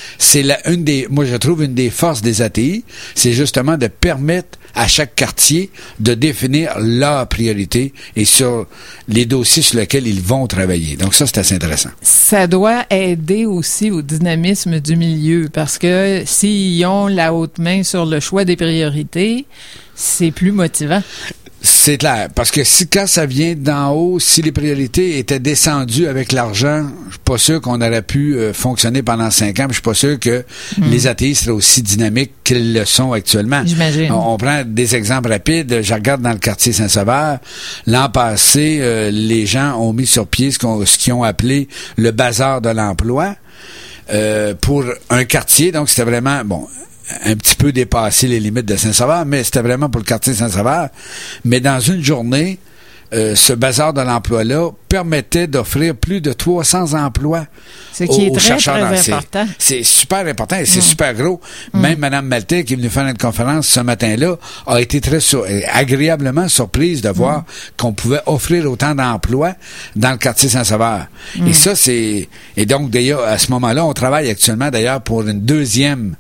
moi, je trouve une des forces des ATI, c'est justement de permettre à chaque quartier de définir leurs priorités et sur les dossiers sur lesquels ils vont travailler. Donc ça, c'est assez intéressant. Ça doit aider aussi au dynamisme du milieu parce que s'ils ont la haute main sur le choix des priorités, c'est plus motivant. C'est clair, parce que quand ça vient d'en haut, si les priorités étaient descendues avec l'argent, je suis pas sûr qu'on aurait pu fonctionner pendant 5 ans, puis je suis pas sûr que les ATI seraient aussi dynamiques qu'ils le sont actuellement. J'imagine. On prend des exemples rapides. Je regarde dans le quartier Saint-Sauveur. L'an passé, les gens ont mis sur pied ce qu'ils ont appelé le bazar de l'emploi pour un quartier. Donc, c'était vraiment, un petit peu dépassé les limites de Saint-Sauveur, mais c'était vraiment pour le quartier Saint-Sauveur. Mais dans une journée, ce bazar de l'emploi-là permettait d'offrir plus de 300 emplois aux chercheurs d'emploi. Très important. C'est super important et c'est super gros. Même Mme Maltais, qui est venue faire notre conférence ce matin-là, a été agréablement surprise de voir qu'on pouvait offrir autant d'emplois dans le quartier Saint-Sauveur. Et ça, et donc, d'ailleurs, à ce moment-là, on travaille actuellement, d'ailleurs, pour une deuxième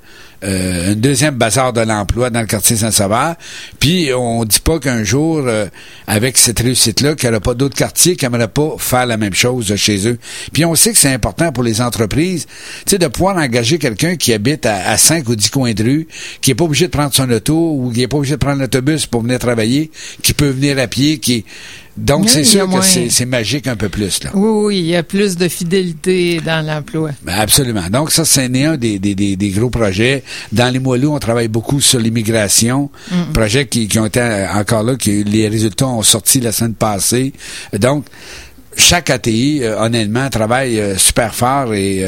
bazar de l'emploi dans le quartier Saint-Sauveur. Puis, on dit pas qu'un jour, avec cette réussite-là, qu'il n'y aura pas d'autres quartiers qui n'aimeraient pas faire la même chose chez eux. Puis, on sait que c'est important pour les entreprises, tu sais, de pouvoir engager quelqu'un qui habite à 5 ou 10 coins de rue, qui est pas obligé de prendre son auto ou qui est pas obligé de prendre l'autobus pour venir travailler, qui peut venir à pied, Donc, c'est sûr que c'est magique un peu plus, là. Oui, il y a plus de fidélité dans l'emploi. Absolument. Donc, ça, c'est un des gros projets. Dans Limoilou, on travaille beaucoup sur l'immigration. Projets qui ont été encore là, les résultats ont sorti la semaine passée. Donc, chaque ATI, honnêtement, travaille super fort et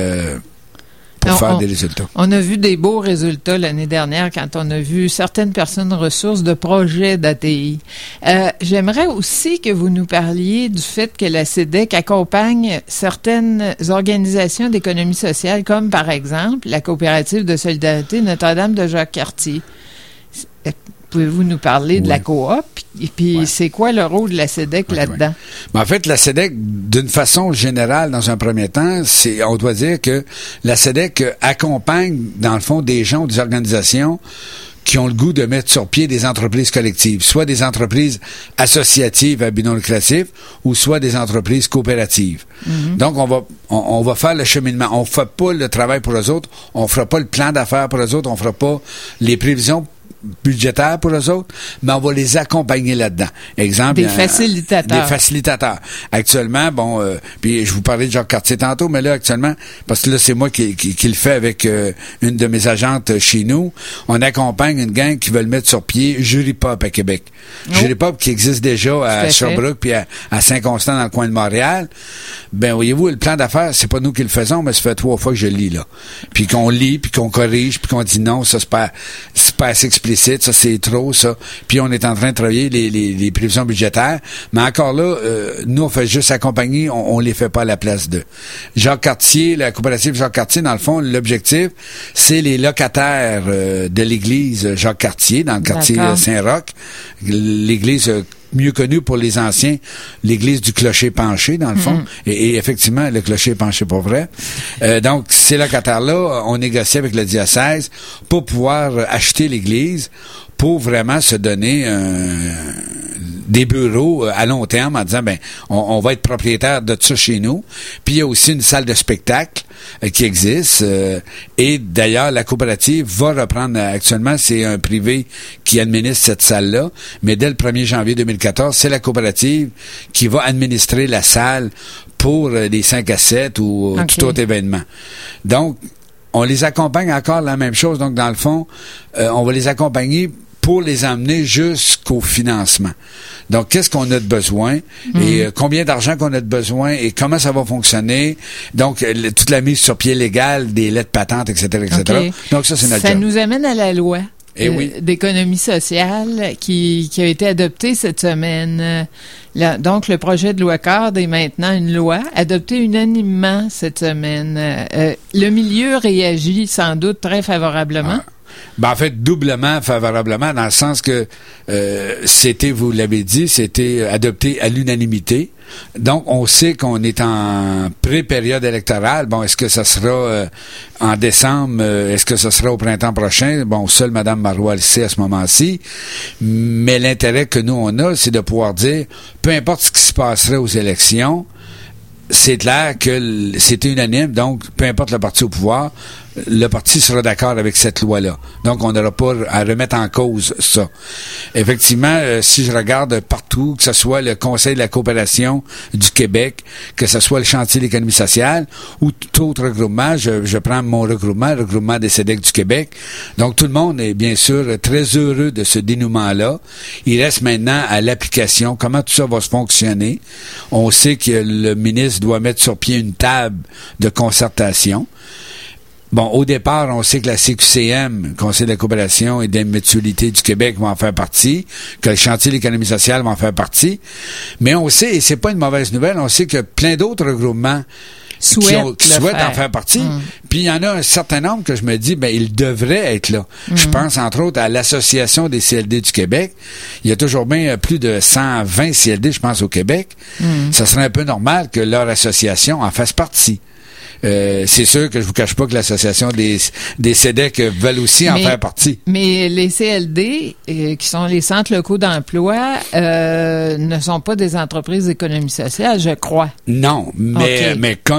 pour faire des résultats. On a vu des beaux résultats l'année dernière quand on a vu certaines personnes ressources de projets d'ATI. J'aimerais aussi que vous nous parliez du fait que la SEDEC accompagne certaines organisations d'économie sociale, comme par exemple la coopérative de solidarité Notre-Dame de Jacques-Cartier. Pouvez-vous nous parler de la coop? Et puis, c'est quoi le rôle de la SEDEC là-dedans? Mais en fait, la SEDEC, d'une façon générale, dans un premier temps, on doit dire que la SEDEC accompagne, dans le fond, des gens ou des organisations qui ont le goût de mettre sur pied des entreprises collectives, soit des entreprises associatives à but non lucratif, ou soit des entreprises coopératives. Mm-hmm. Donc, on va faire le cheminement. On ne fait pas le travail pour eux autres, on ne fera pas le plan d'affaires pour eux autres, on ne fera pas les prévisions budgétaires pour eux autres, mais on va les accompagner là-dedans. Exemple, des facilitateurs. Des facilitateurs. Actuellement, puis je vous parlais de Jacques Cartier tantôt, mais là, actuellement, parce que là, c'est moi qui le fais avec une de mes agentes chez nous, on accompagne une gang qui veut le mettre sur pied, Jury Pop à Québec. Jury Pop qui existe déjà à Sherbrooke puis à Saint-Constant dans le coin de Montréal. Ben, voyez-vous, le plan d'affaires, c'est pas nous qui le faisons, mais ça fait 3 fois que je le lis, là. Puis qu'on lit, puis qu'on corrige, puis qu'on dit non, ça, c'est pas assez explicite, ça c'est trop, ça. Puis on est en train de travailler les prévisions budgétaires. Mais encore là, nous, on fait juste accompagner, on les fait pas à la place d'eux. Jacques Cartier, la coopérative Jacques Cartier, dans le fond, l'objectif, c'est les locataires de l'église Jacques Cartier, dans le quartier Saint-Roch. L'église mieux connue pour les anciens, l'église du clocher penché, dans le fond. Et effectivement, le clocher est penché pour vrai. Donc, ces locataires-là, on négocie avec le diocèse pour pouvoir acheter l'église, pour vraiment se donner des bureaux à long terme en disant, on va être propriétaire de tout ça chez nous. Puis il y a aussi une salle de spectacle qui existe. Et d'ailleurs, la coopérative va reprendre, actuellement, c'est un privé qui administre cette salle-là, mais dès le 1er janvier 2014, c'est la coopérative qui va administrer la salle pour les 5 à 7 ou tout autre événement. Donc, on les accompagne encore la même chose. Donc, dans le fond, on va les accompagner pour les emmener jusqu'au financement. Donc, qu'est-ce qu'on a de besoin et combien d'argent qu'on a de besoin et comment ça va fonctionner. Donc, toute la mise sur pied légale des lettres patentes, etc., etc. Okay. Donc, ça, c'est notre job. Ça nous amène à la loi oui. d'économie sociale qui a été adoptée cette semaine. Donc, le projet de loi cadre est maintenant une loi adoptée unanimement cette semaine. Le milieu réagit sans doute très favorablement. En fait, doublement favorablement, dans le sens que c'était, vous l'avez dit, c'était adopté à l'unanimité. Donc, on sait qu'on est en pré-période électorale. Bon, est-ce que ça sera en décembre? Est-ce que ça sera au printemps prochain? Bon, seule Mme Marois le sait à ce moment-ci. Mais l'intérêt que nous, on a, c'est de pouvoir dire, peu importe ce qui se passerait aux élections, c'est clair que c'était unanime, donc peu importe le parti au pouvoir, le parti sera d'accord avec cette loi-là. Donc, on n'aura pas à remettre en cause ça. Effectivement, si je regarde partout, que ce soit le Conseil de la coopération du Québec, que ce soit le Chantier de l'économie sociale ou tout autre regroupement, je prends mon regroupement, le regroupement des SEDEC du Québec. Donc, tout le monde est bien sûr très heureux de ce dénouement-là. Il reste maintenant à l'application, comment tout ça va se fonctionner. On sait que le ministre doit mettre sur pied une table de concertation. Bon, au départ, on sait que la CQCM, Conseil de la coopération et de la mutualité du Québec, va en faire partie, que le Chantier de l'économie sociale va en faire partie. Mais on sait, et c'est pas une mauvaise nouvelle, on sait que plein d'autres regroupements qui souhaitent en faire partie. Puis il y en a un certain nombre que je me dis, ils devraient être là. Je pense entre autres à l'Association des CLD du Québec. Il y a toujours bien plus de 120 CLD, je pense, au Québec. Ça serait un peu normal que leur association en fasse partie. C'est sûr que je vous cache pas que l'association des SEDEC veulent aussi en faire partie. Mais les CLD, qui sont les centres locaux d'emploi, ne sont pas des entreprises d'économie sociale, je crois. Non, mais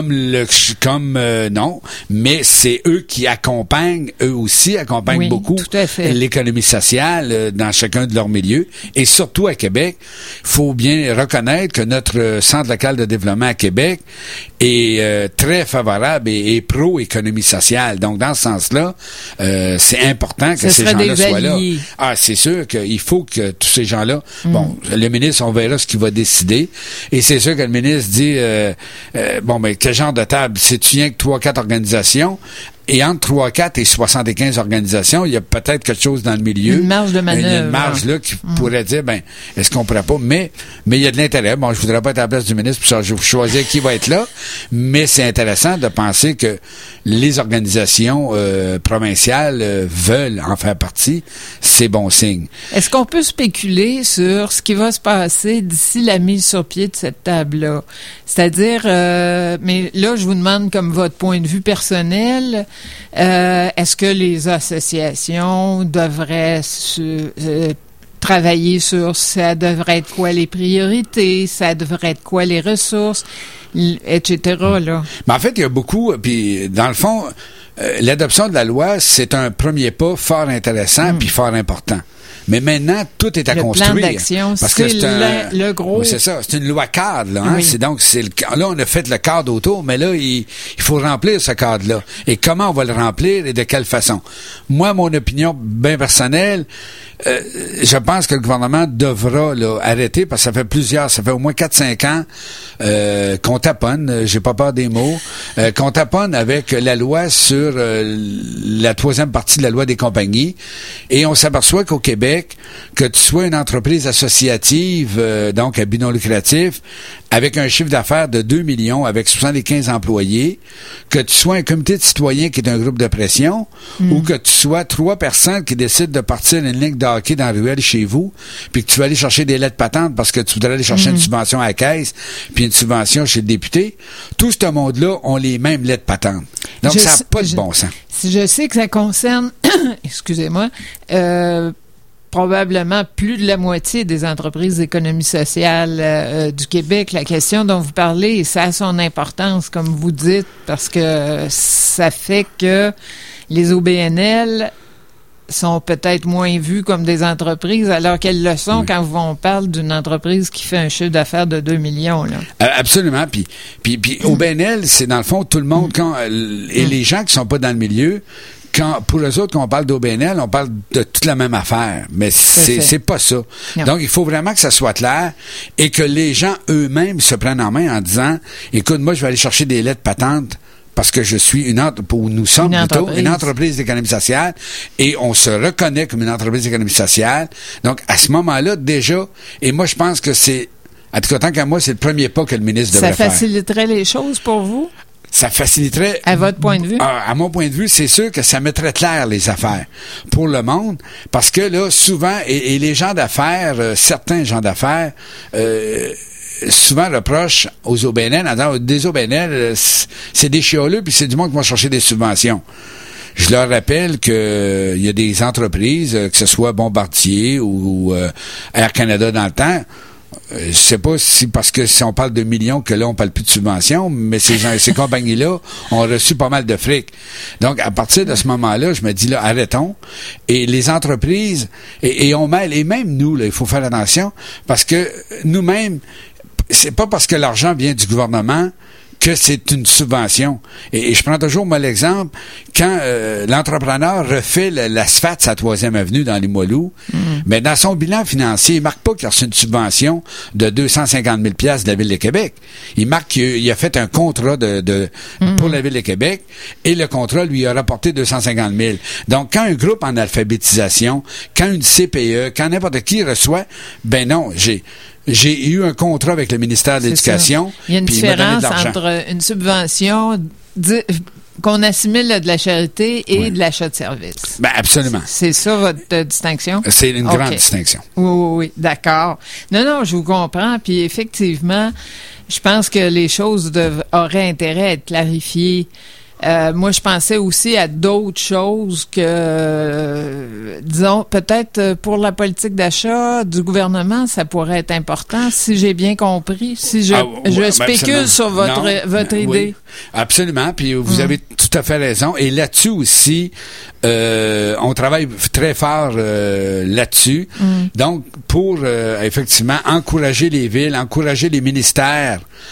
non, mais c'est eux qui accompagnent, eux aussi accompagnent beaucoup l'économie sociale dans chacun de leurs milieux. Et surtout à Québec, il faut bien reconnaître que notre centre local de développement à Québec est très favorable et pro-économie sociale. Donc, dans ce sens-là, c'est important que ces gens-là soient là. Ah, c'est sûr qu'il faut que tous ces gens-là... Bon, le ministre, on verra ce qu'il va décider. Et c'est sûr que le ministre dit, quel genre de table? C'est-tu rien que 3-4 organisations? Et entre 3, 4 et 75 organisations, il y a peut-être quelque chose dans le milieu. Une marge de manœuvre. Une marge là qui pourrait dire, est-ce qu'on pourrait pas? Mais il y a de l'intérêt. Bon, je voudrais pas être à la place du ministre pour choisir qui va être là, mais c'est intéressant de penser que les organisations provinciales veulent en faire partie. C'est bon signe. Est-ce qu'on peut spéculer sur ce qui va se passer d'ici la mise sur pied de cette table-là? C'est-à-dire, mais là, je vous demande comme votre point de vue personnel, est-ce que les associations devraient travailler sur ça devrait être quoi les priorités, ça devrait être quoi les ressources, etc. là? Mais en fait, il y a beaucoup, puis dans le fond, l'adoption de la loi, c'est un premier pas fort intéressant puis fort important. Mais maintenant, tout est à construire. Le plan d'action, parce que c'est le gros... Oui, c'est ça. C'est une loi cadre, là. Hein? Oui. Là, on a fait le cadre autour, mais là, il faut remplir ce cadre-là. Et comment on va le remplir et de quelle façon? Moi, mon opinion bien personnelle, je pense que le gouvernement devra arrêter, parce que ça fait au moins 4-5 ans qu'on taponne, j'ai pas peur des mots, qu'on taponne avec la loi sur la troisième partie de la loi des compagnies. Et on s'aperçoit qu'au Québec, que tu sois une entreprise associative, donc à but non lucratif, avec un chiffre d'affaires de 2 millions, avec 75 employés, que tu sois un comité de citoyens qui est un groupe de pression, ou que tu sois 3 personnes qui décident de partir une ligne de hockey dans la ruelle chez vous, puis que tu vas aller chercher des lettres patentes parce que tu voudrais aller chercher une subvention à la caisse, puis une subvention chez le député, tout ce monde-là ont les mêmes lettres patentes. Donc, ça n'a pas de bon sens. Je sais que ça concerne, excusez-moi, probablement plus de la moitié des entreprises d'économie sociale du Québec. La question dont vous parlez, ça a son importance, comme vous dites, parce que ça fait que les OBNL sont peut-être moins vues comme des entreprises, alors qu'elles le sont quand on parle d'une entreprise qui fait un chiffre d'affaires de 2 millions. Là. Absolument. Puis OBNL, c'est dans le fond tout le monde, et les gens qui sont pas dans le milieu, pour eux autres, quand on parle d'OBNL, on parle de toute la même affaire. Mais c'est pas ça. Non. Donc, il faut vraiment que ça soit clair et que les gens eux-mêmes se prennent en main en disant, écoute, moi, je vais aller chercher des lettres patentes parce que je suis nous sommes plutôt une entreprise d'économie sociale et on se reconnaît comme une entreprise d'économie sociale. Donc, à ce moment-là, déjà, et moi, je pense que en tout cas, tant qu'à moi, c'est le premier pas que le ministre devrait faire. Ça faciliterait les choses pour vous? Ça faciliterait... À votre point de vue? À mon point de vue, c'est sûr que ça mettrait clair les affaires pour le monde, parce que là, souvent, et les gens d'affaires, certains gens d'affaires, souvent reprochent aux OBNL, en disant, des OBNL, c'est des chialeux, puis c'est du monde qui va chercher des subventions. Je leur rappelle que il y a des entreprises, que ce soit Bombardier ou Air Canada dans le temps, je sais pas si parce que si on parle de millions que là on parle plus de subventions, mais ces compagnies-là ont reçu pas mal de fric. Donc à partir de ce moment-là, je me dis là arrêtons. Et les entreprises et on mêle, et même nous là, il faut faire attention parce que nous-mêmes, c'est pas parce que l'argent vient du gouvernement que c'est une subvention. Et je prends toujours moi l'exemple, quand l'entrepreneur refait l'asphalte sa 3e avenue dans Limoilou, mais dans son bilan financier, il marque pas qu'il a reçu une subvention de 250 000 $ de la Ville de Québec. Il marque qu'il a fait un contrat pour la Ville de Québec et le contrat lui a rapporté 250 000. Donc, quand un groupe en alphabétisation, quand une CPE, quand n'importe qui reçoit, ben non, j'ai eu un contrat avec le ministère de l'Éducation. Il y a une différence entre une subvention qu'on assimile de la charité et de l'achat de services. Ben absolument. C'est ça votre distinction? C'est une grande distinction. Oui, d'accord. Non, je vous comprends. Puis effectivement, je pense que les choses auraient intérêt à être clarifiées. Moi, je pensais aussi à d'autres choses que, disons, peut-être pour la politique d'achat du gouvernement, ça pourrait être important, si j'ai bien compris, si je spécule sur votre idée. Oui, absolument, puis vous avez tout à fait raison. Et là-dessus aussi, on travaille très fort là-dessus. Donc, pour effectivement encourager les villes, encourager les ministères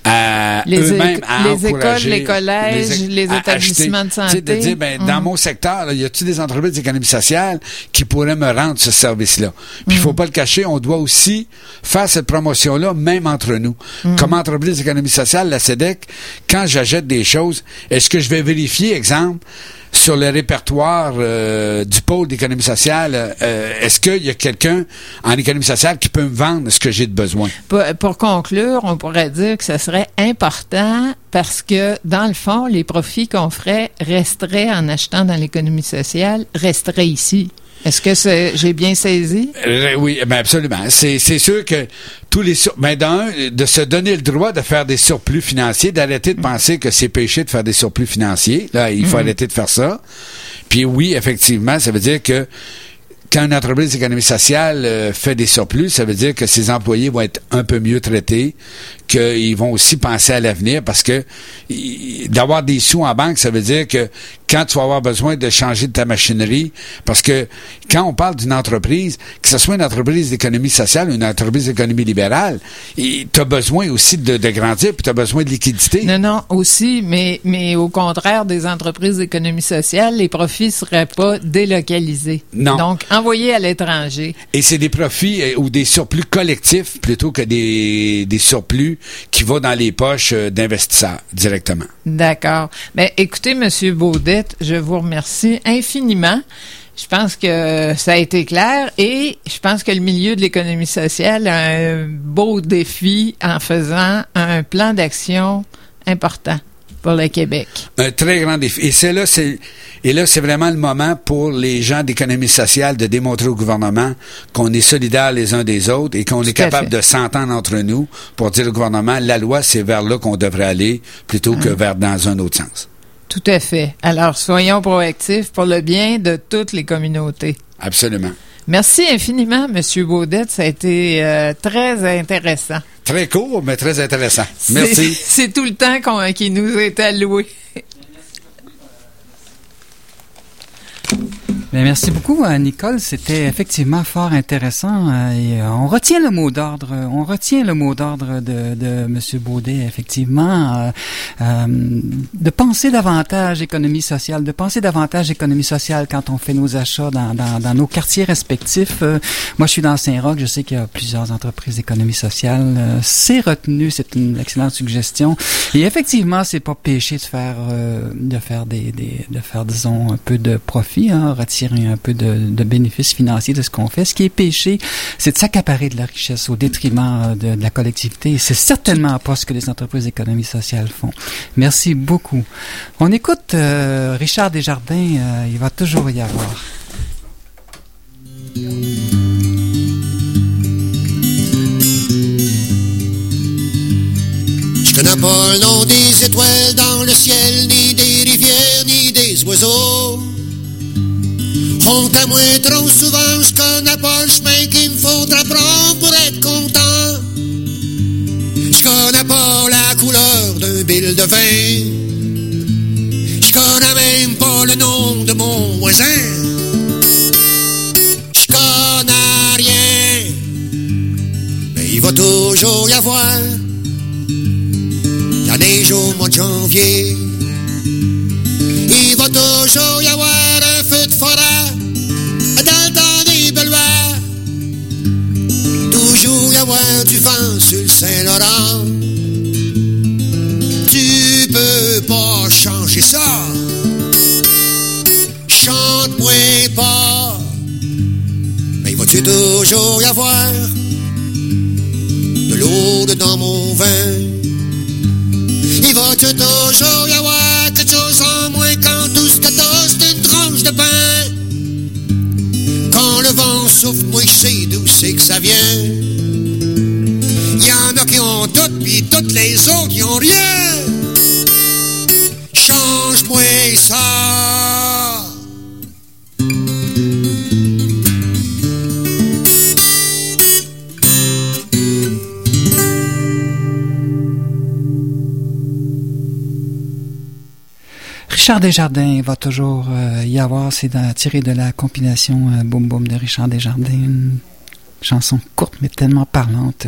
à les eux-mêmes à les encourager écoles, les collèges, les établissements de santé. De dire, dans mon secteur, là, y a-t-il des entreprises d'économie sociale qui pourraient me rendre ce service-là? Puis il faut pas le cacher, on doit aussi faire cette promotion-là, même entre nous. Comme entreprise d'économie sociale, la SEDEC, quand j'achète des choses, est-ce que je vais vérifier, exemple, sur le répertoire du pôle d'économie sociale, est-ce qu'il y a quelqu'un en économie sociale qui peut me vendre ce que j'ai de besoin? Pour conclure, on pourrait dire que ce serait important parce que, dans le fond, les profits qu'on ferait resteraient en achetant dans l'économie sociale, resteraient ici. Est-ce que j'ai bien saisi? Oui, ben absolument. C'est sûr que tous les de se donner le droit de faire des surplus financiers, d'arrêter de penser que c'est péché de faire des surplus financiers. Là, il faut arrêter de faire ça. Puis oui, effectivement, ça veut dire que quand une entreprise d'économie sociale fait des surplus, ça veut dire que ses employés vont être un peu mieux traités, qu'ils vont aussi penser à l'avenir, parce que d'avoir des sous en banque, ça veut dire que quand tu vas avoir besoin de changer de ta machinerie, parce que quand on parle d'une entreprise, que ce soit une entreprise d'économie sociale ou une entreprise d'économie libérale, tu as besoin aussi de grandir, puis tu as besoin de liquidité. Non, aussi, mais au contraire des entreprises d'économie sociale, les profits seraient pas délocalisés. Non. Donc, envoyés à l'étranger. Et c'est des profits ou des surplus collectifs plutôt que des surplus qui vont dans les poches d'investisseurs directement. D'accord. Ben, écoutez, Monsieur Baudette, je vous remercie infiniment. Je pense que ça a été clair et je pense que le milieu de l'économie sociale a un beau défi en faisant un plan d'action important pour le Québec. Un très grand défi. Et là, c'est vraiment le moment pour les gens d'économie sociale de démontrer au gouvernement qu'on est solidaires les uns des autres et qu'on est capable de s'entendre entre nous pour dire au gouvernement, la loi, c'est vers là qu'on devrait aller plutôt que vers dans un autre sens. Tout à fait. Alors, soyons proactifs pour le bien de toutes les communautés. Absolument. Merci infiniment, M. Baudette. Ça a été très intéressant. Très court, mais très intéressant. Merci. C'est tout le temps qui nous est alloué. Bien, merci beaucoup, Nicole. C'était effectivement fort intéressant. Et on retient le mot d'ordre. On retient le mot d'ordre de M. Baudet, effectivement, de penser davantage économie sociale, quand on fait nos achats dans nos quartiers respectifs. Moi, je suis dans Saint-Roch. Je sais qu'il y a plusieurs entreprises d'économie sociale. C'est retenu. C'est une excellente suggestion. Et effectivement, c'est pas péché de faire, disons, un peu de profit, retirer un peu de bénéfices financiers de ce qu'on fait. Ce qui est péché, c'est de s'accaparer de la richesse au détriment de la collectivité. Et c'est certainement pas ce que les entreprises d'économie sociale font. Merci beaucoup. On écoute Richard Desjardins. Il va toujours y avoir. Je connais pas le nom des étoiles dans le ciel, ni des rivières, ni des oiseaux. Honte à moi trop souvent, je connais pas le chemin qu'il me faudra prendre pour être content. Je connais pas la couleur d'un bill de vin. Je connais même pas le nom de mon voisin. Je connais rien, mais il va toujours y avoir la neige au mois de janvier. Il va toujours y avoir un feu de forêt dans le temps des belois. Toujours y avoir du vent sur le Saint-Laurent. Tu peux pas changer ça. Chante-moi pas. Mais il va-tu toujours y avoir de l'eau dans mon vin? Il va-tu toujours y avoir quelque chose en moins quand tout ce que t'as c'est une tranche de pain? Quand le vent souffle, moi je sais d'où c'est que ça vient. Y'en a qui ont tout, pis toutes les autres qui ont rien. Change-moi ça. Richard Desjardins va toujours y avoir, c'est tiré de la compilation Boum Boum de Richard Desjardins, une chanson courte mais tellement parlante.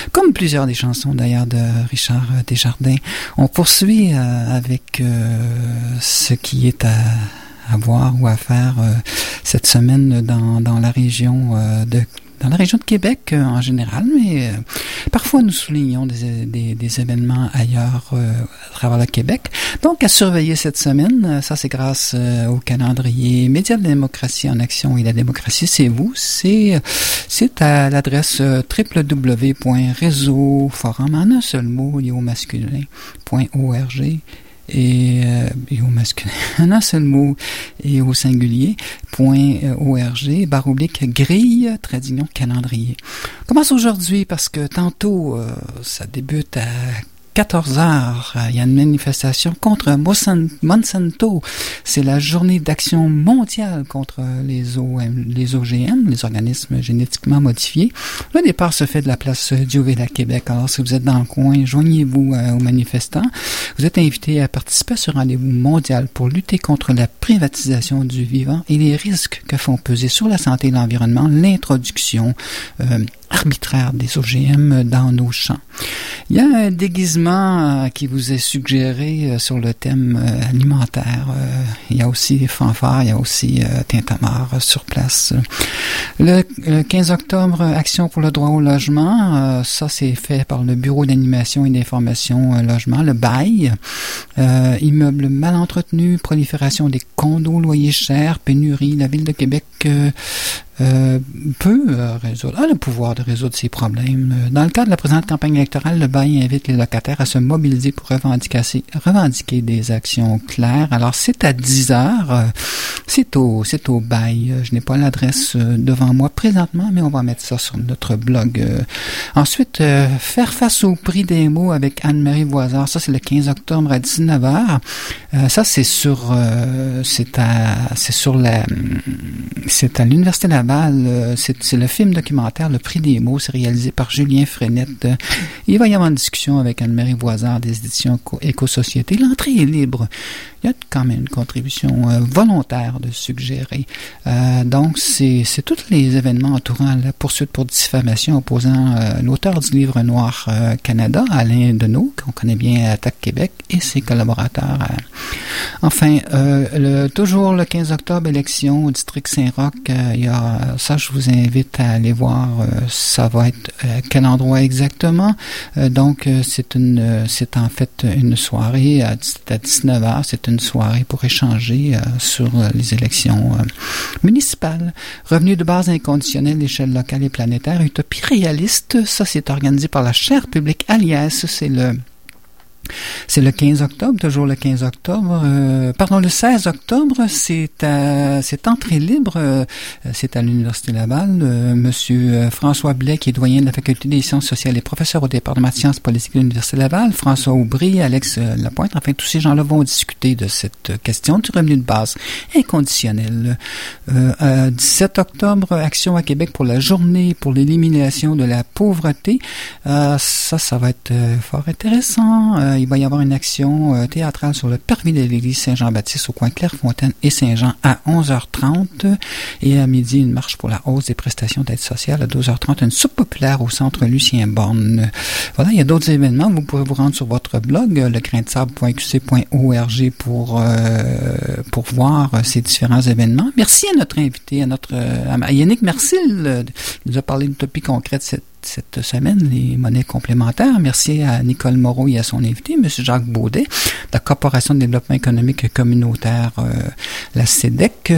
Comme plusieurs des chansons d'ailleurs de Richard Desjardins. On poursuit avec ce qui est à voir ou à faire cette semaine dans la région dans la région de Québec en général, mais parfois nous soulignons des événements ailleurs à travers le Québec. Donc, à surveiller cette semaine, ça c'est grâce au calendrier Médias de la démocratie en action et la démocratie, c'est vous. C'est à l'adresse www.réseauforum en un seul mot et au masculin.org. Et au masculin, en un seul mot et au singulier, .org, /grille, _ calendrier. On commence aujourd'hui parce que tantôt, ça débute à 14h, il y a une manifestation contre Monsanto. C'est la journée d'action mondiale contre les OGM, les organismes génétiquement modifiés. Le départ se fait de la place Diouville à Québec. Alors, si vous êtes dans le coin, joignez-vous aux manifestants. Vous êtes invités à participer à ce rendez-vous mondial pour lutter contre la privatisation du vivant et les risques que font peser sur la santé et l'environnement l'introduction arbitraire des OGM dans nos champs. Il y a un déguisement qui vous est suggéré sur le thème alimentaire. Il y a aussi des fanfares, il y a aussi Tintamarre sur place. Le 15 octobre, Action pour le droit au logement. Ça, c'est fait par le Bureau d'animation et d'information logement, le BAI. Immeubles mal entretenus, prolifération des condos, loyers chers, pénurie. La Ville de Québec peut a le pouvoir de résoudre ces problèmes. Dans le cadre de la présente campagne électorale, le BAI invite les locataires à se mobiliser pour revendiquer des actions claires. Alors, c'est à 10h. C'est au BAI. Je n'ai pas l'adresse devant moi présentement, mais on va mettre ça sur notre blog. Ensuite, faire face au prix des mots avec Anne-Marie Voisard. Ça, c'est le 15 octobre à 19h. Ça, c'est à l'Université Laval. C'est le film documentaire Le Prix des mots. C'est réalisé par Julien Frenette. Il va y avoir une discussion avec Anne-Marie Voisard des éditions Éco-Société. L'entrée est libre. Il y a quand même une contribution volontaire de suggérer. Donc, c'est tous les événements entourant la poursuite pour diffamation opposant l'auteur du livre noir Canada, Alain Deneau, qu'on connaît bien à Attaque Québec, et ses collaborateurs. Enfin, toujours le 15 octobre, élection au district Saint-Roch. Il y a ça, je vous invite à aller voir. Ça va être quel endroit exactement. Donc, c'est en fait une soirée à 19h. C'est une soirée pour échanger sur les élections municipales. Revenu de base inconditionnel, échelle locale et planétaire. Utopie réaliste, ça c'est organisé par la chaire publique Alias. C'est le 15 octobre, toujours le 15 octobre. Le 16 octobre, c'est entrée libre. C'est à l'Université Laval. Monsieur François Blais, qui est doyen de la Faculté des sciences sociales et professeur au département de sciences politiques de l'Université Laval. François Aubry, Alex Lapointe. Enfin, tous ces gens-là vont discuter de cette question du revenu de base inconditionnel. 17 octobre, Action à Québec pour la journée pour l'élimination de la pauvreté. Ça va être fort intéressant. Il va y avoir une action théâtrale sur le parvis de l'église Saint-Jean-Baptiste au coin Clairefontaine et Saint-Jean à 11h30. Et à midi, une marche pour la hausse des prestations d'aide sociale à 12h30. Une soupe populaire au centre Lucien-Borne. Voilà, il y a d'autres événements. Vous pourrez vous rendre sur votre blog, legraindesable.qc.org pour voir ces différents événements. Merci à notre invité, à Yannick Mercil. Il nous a parlé d'utopie concrète cette semaine, les monnaies complémentaires. Merci à Nicole Moreau et à son invité, M. Jacques Baudet, de la Corporation de développement économique et communautaire, la CEDEC.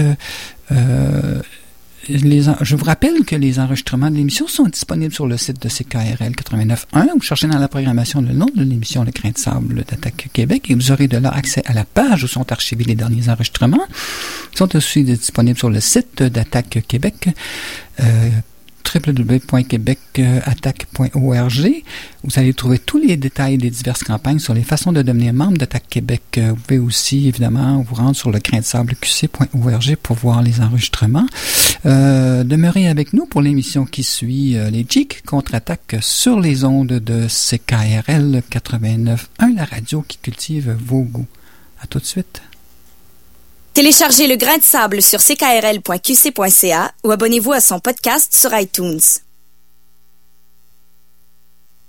Je vous rappelle que les enregistrements de l'émission sont disponibles sur le site de CKRL 89.1. Vous cherchez dans la programmation le nom de l'émission Le Grain de Sable d'Attaque Québec et vous aurez de là accès à la page où sont archivés les derniers enregistrements. Ils sont aussi disponibles sur le site d'Attaque Québec, www.québecattaque.org. Vous allez trouver tous les détails des diverses campagnes sur les façons de devenir membre d'Attaque Québec. Vous pouvez aussi, évidemment, vous rendre sur le graindesable.qc.org pour voir les enregistrements. Demeurez avec nous pour l'émission qui suit, les GIC contre-attaque sur les ondes de CKRL 89.1, la radio qui cultive vos goûts. À tout de suite. Téléchargez le Grain de Sable sur ckrl.qc.ca ou abonnez-vous à son podcast sur iTunes.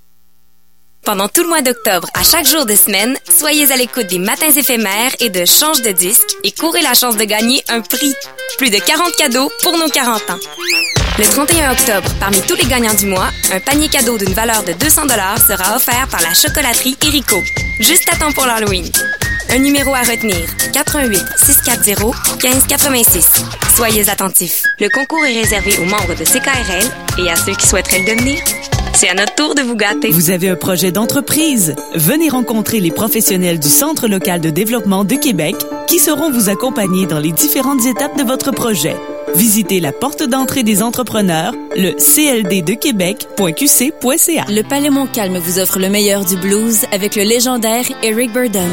Pendant tout le mois d'octobre, à chaque jour de semaine, soyez à l'écoute des matins éphémères et de Change de disque et courez la chance de gagner un prix. Plus de 40 cadeaux pour nos 40 ans. Le 31 octobre, parmi tous les gagnants du mois, un panier cadeau d'une valeur de 200 $ sera offert par la chocolaterie Erico. Juste à temps pour l'Halloween. Un numéro à retenir, 88 640 1586. Soyez attentifs. Le concours est réservé aux membres de CKRL et à ceux qui souhaiteraient le devenir. C'est à notre tour de vous gâter. Vous avez un projet d'entreprise? Venez rencontrer les professionnels du Centre local de développement de Québec qui sauront vous accompagner dans les différentes étapes de votre projet. Visitez la porte d'entrée des entrepreneurs, le clddequebec.qc.ca. Le Palais Montcalm vous offre le meilleur du blues avec le légendaire Eric Burdon.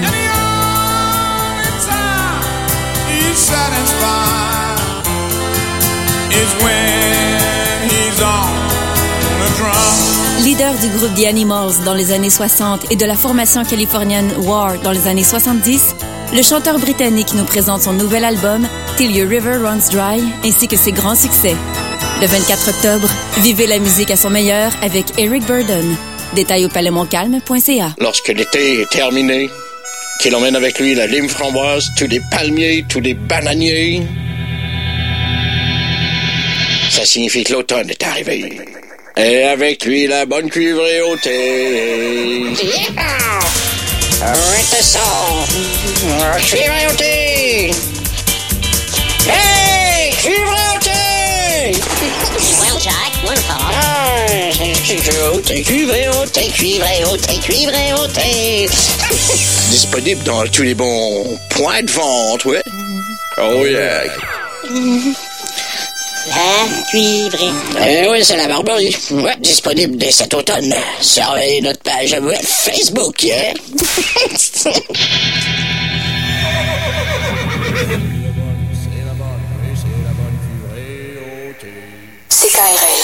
Leader du groupe The Animals dans les années 60 et de la formation californienne War dans les années 70, le chanteur britannique nous présente son nouvel album Till Your River Runs Dry ainsi que ses grands succès. Le 24 octobre, vivez la musique à son meilleur avec Eric Burdon. Détails au palaismontcalm.ca. Lorsque l'été est terminé, qu'il emmène avec lui la lime framboise, tous les palmiers, tous les bananiers, ça signifie que l'automne est arrivé. Et avec lui, la bonne cuivrée au thé. Yeah! Arrêtez ça! Cuivrée au thé! Hey! Cuivrée au thé! Well, Jack, what a Cuivrée au thé, cuivrée au thé, cuivrée au thé. Disponible dans tous les bons points de vente, ouais. Oh yeah! La cuivrée. Oui, c'est la Barbarie. Ouais, disponible dès cet automne. Surveillez notre page web Facebook, hein? CKRL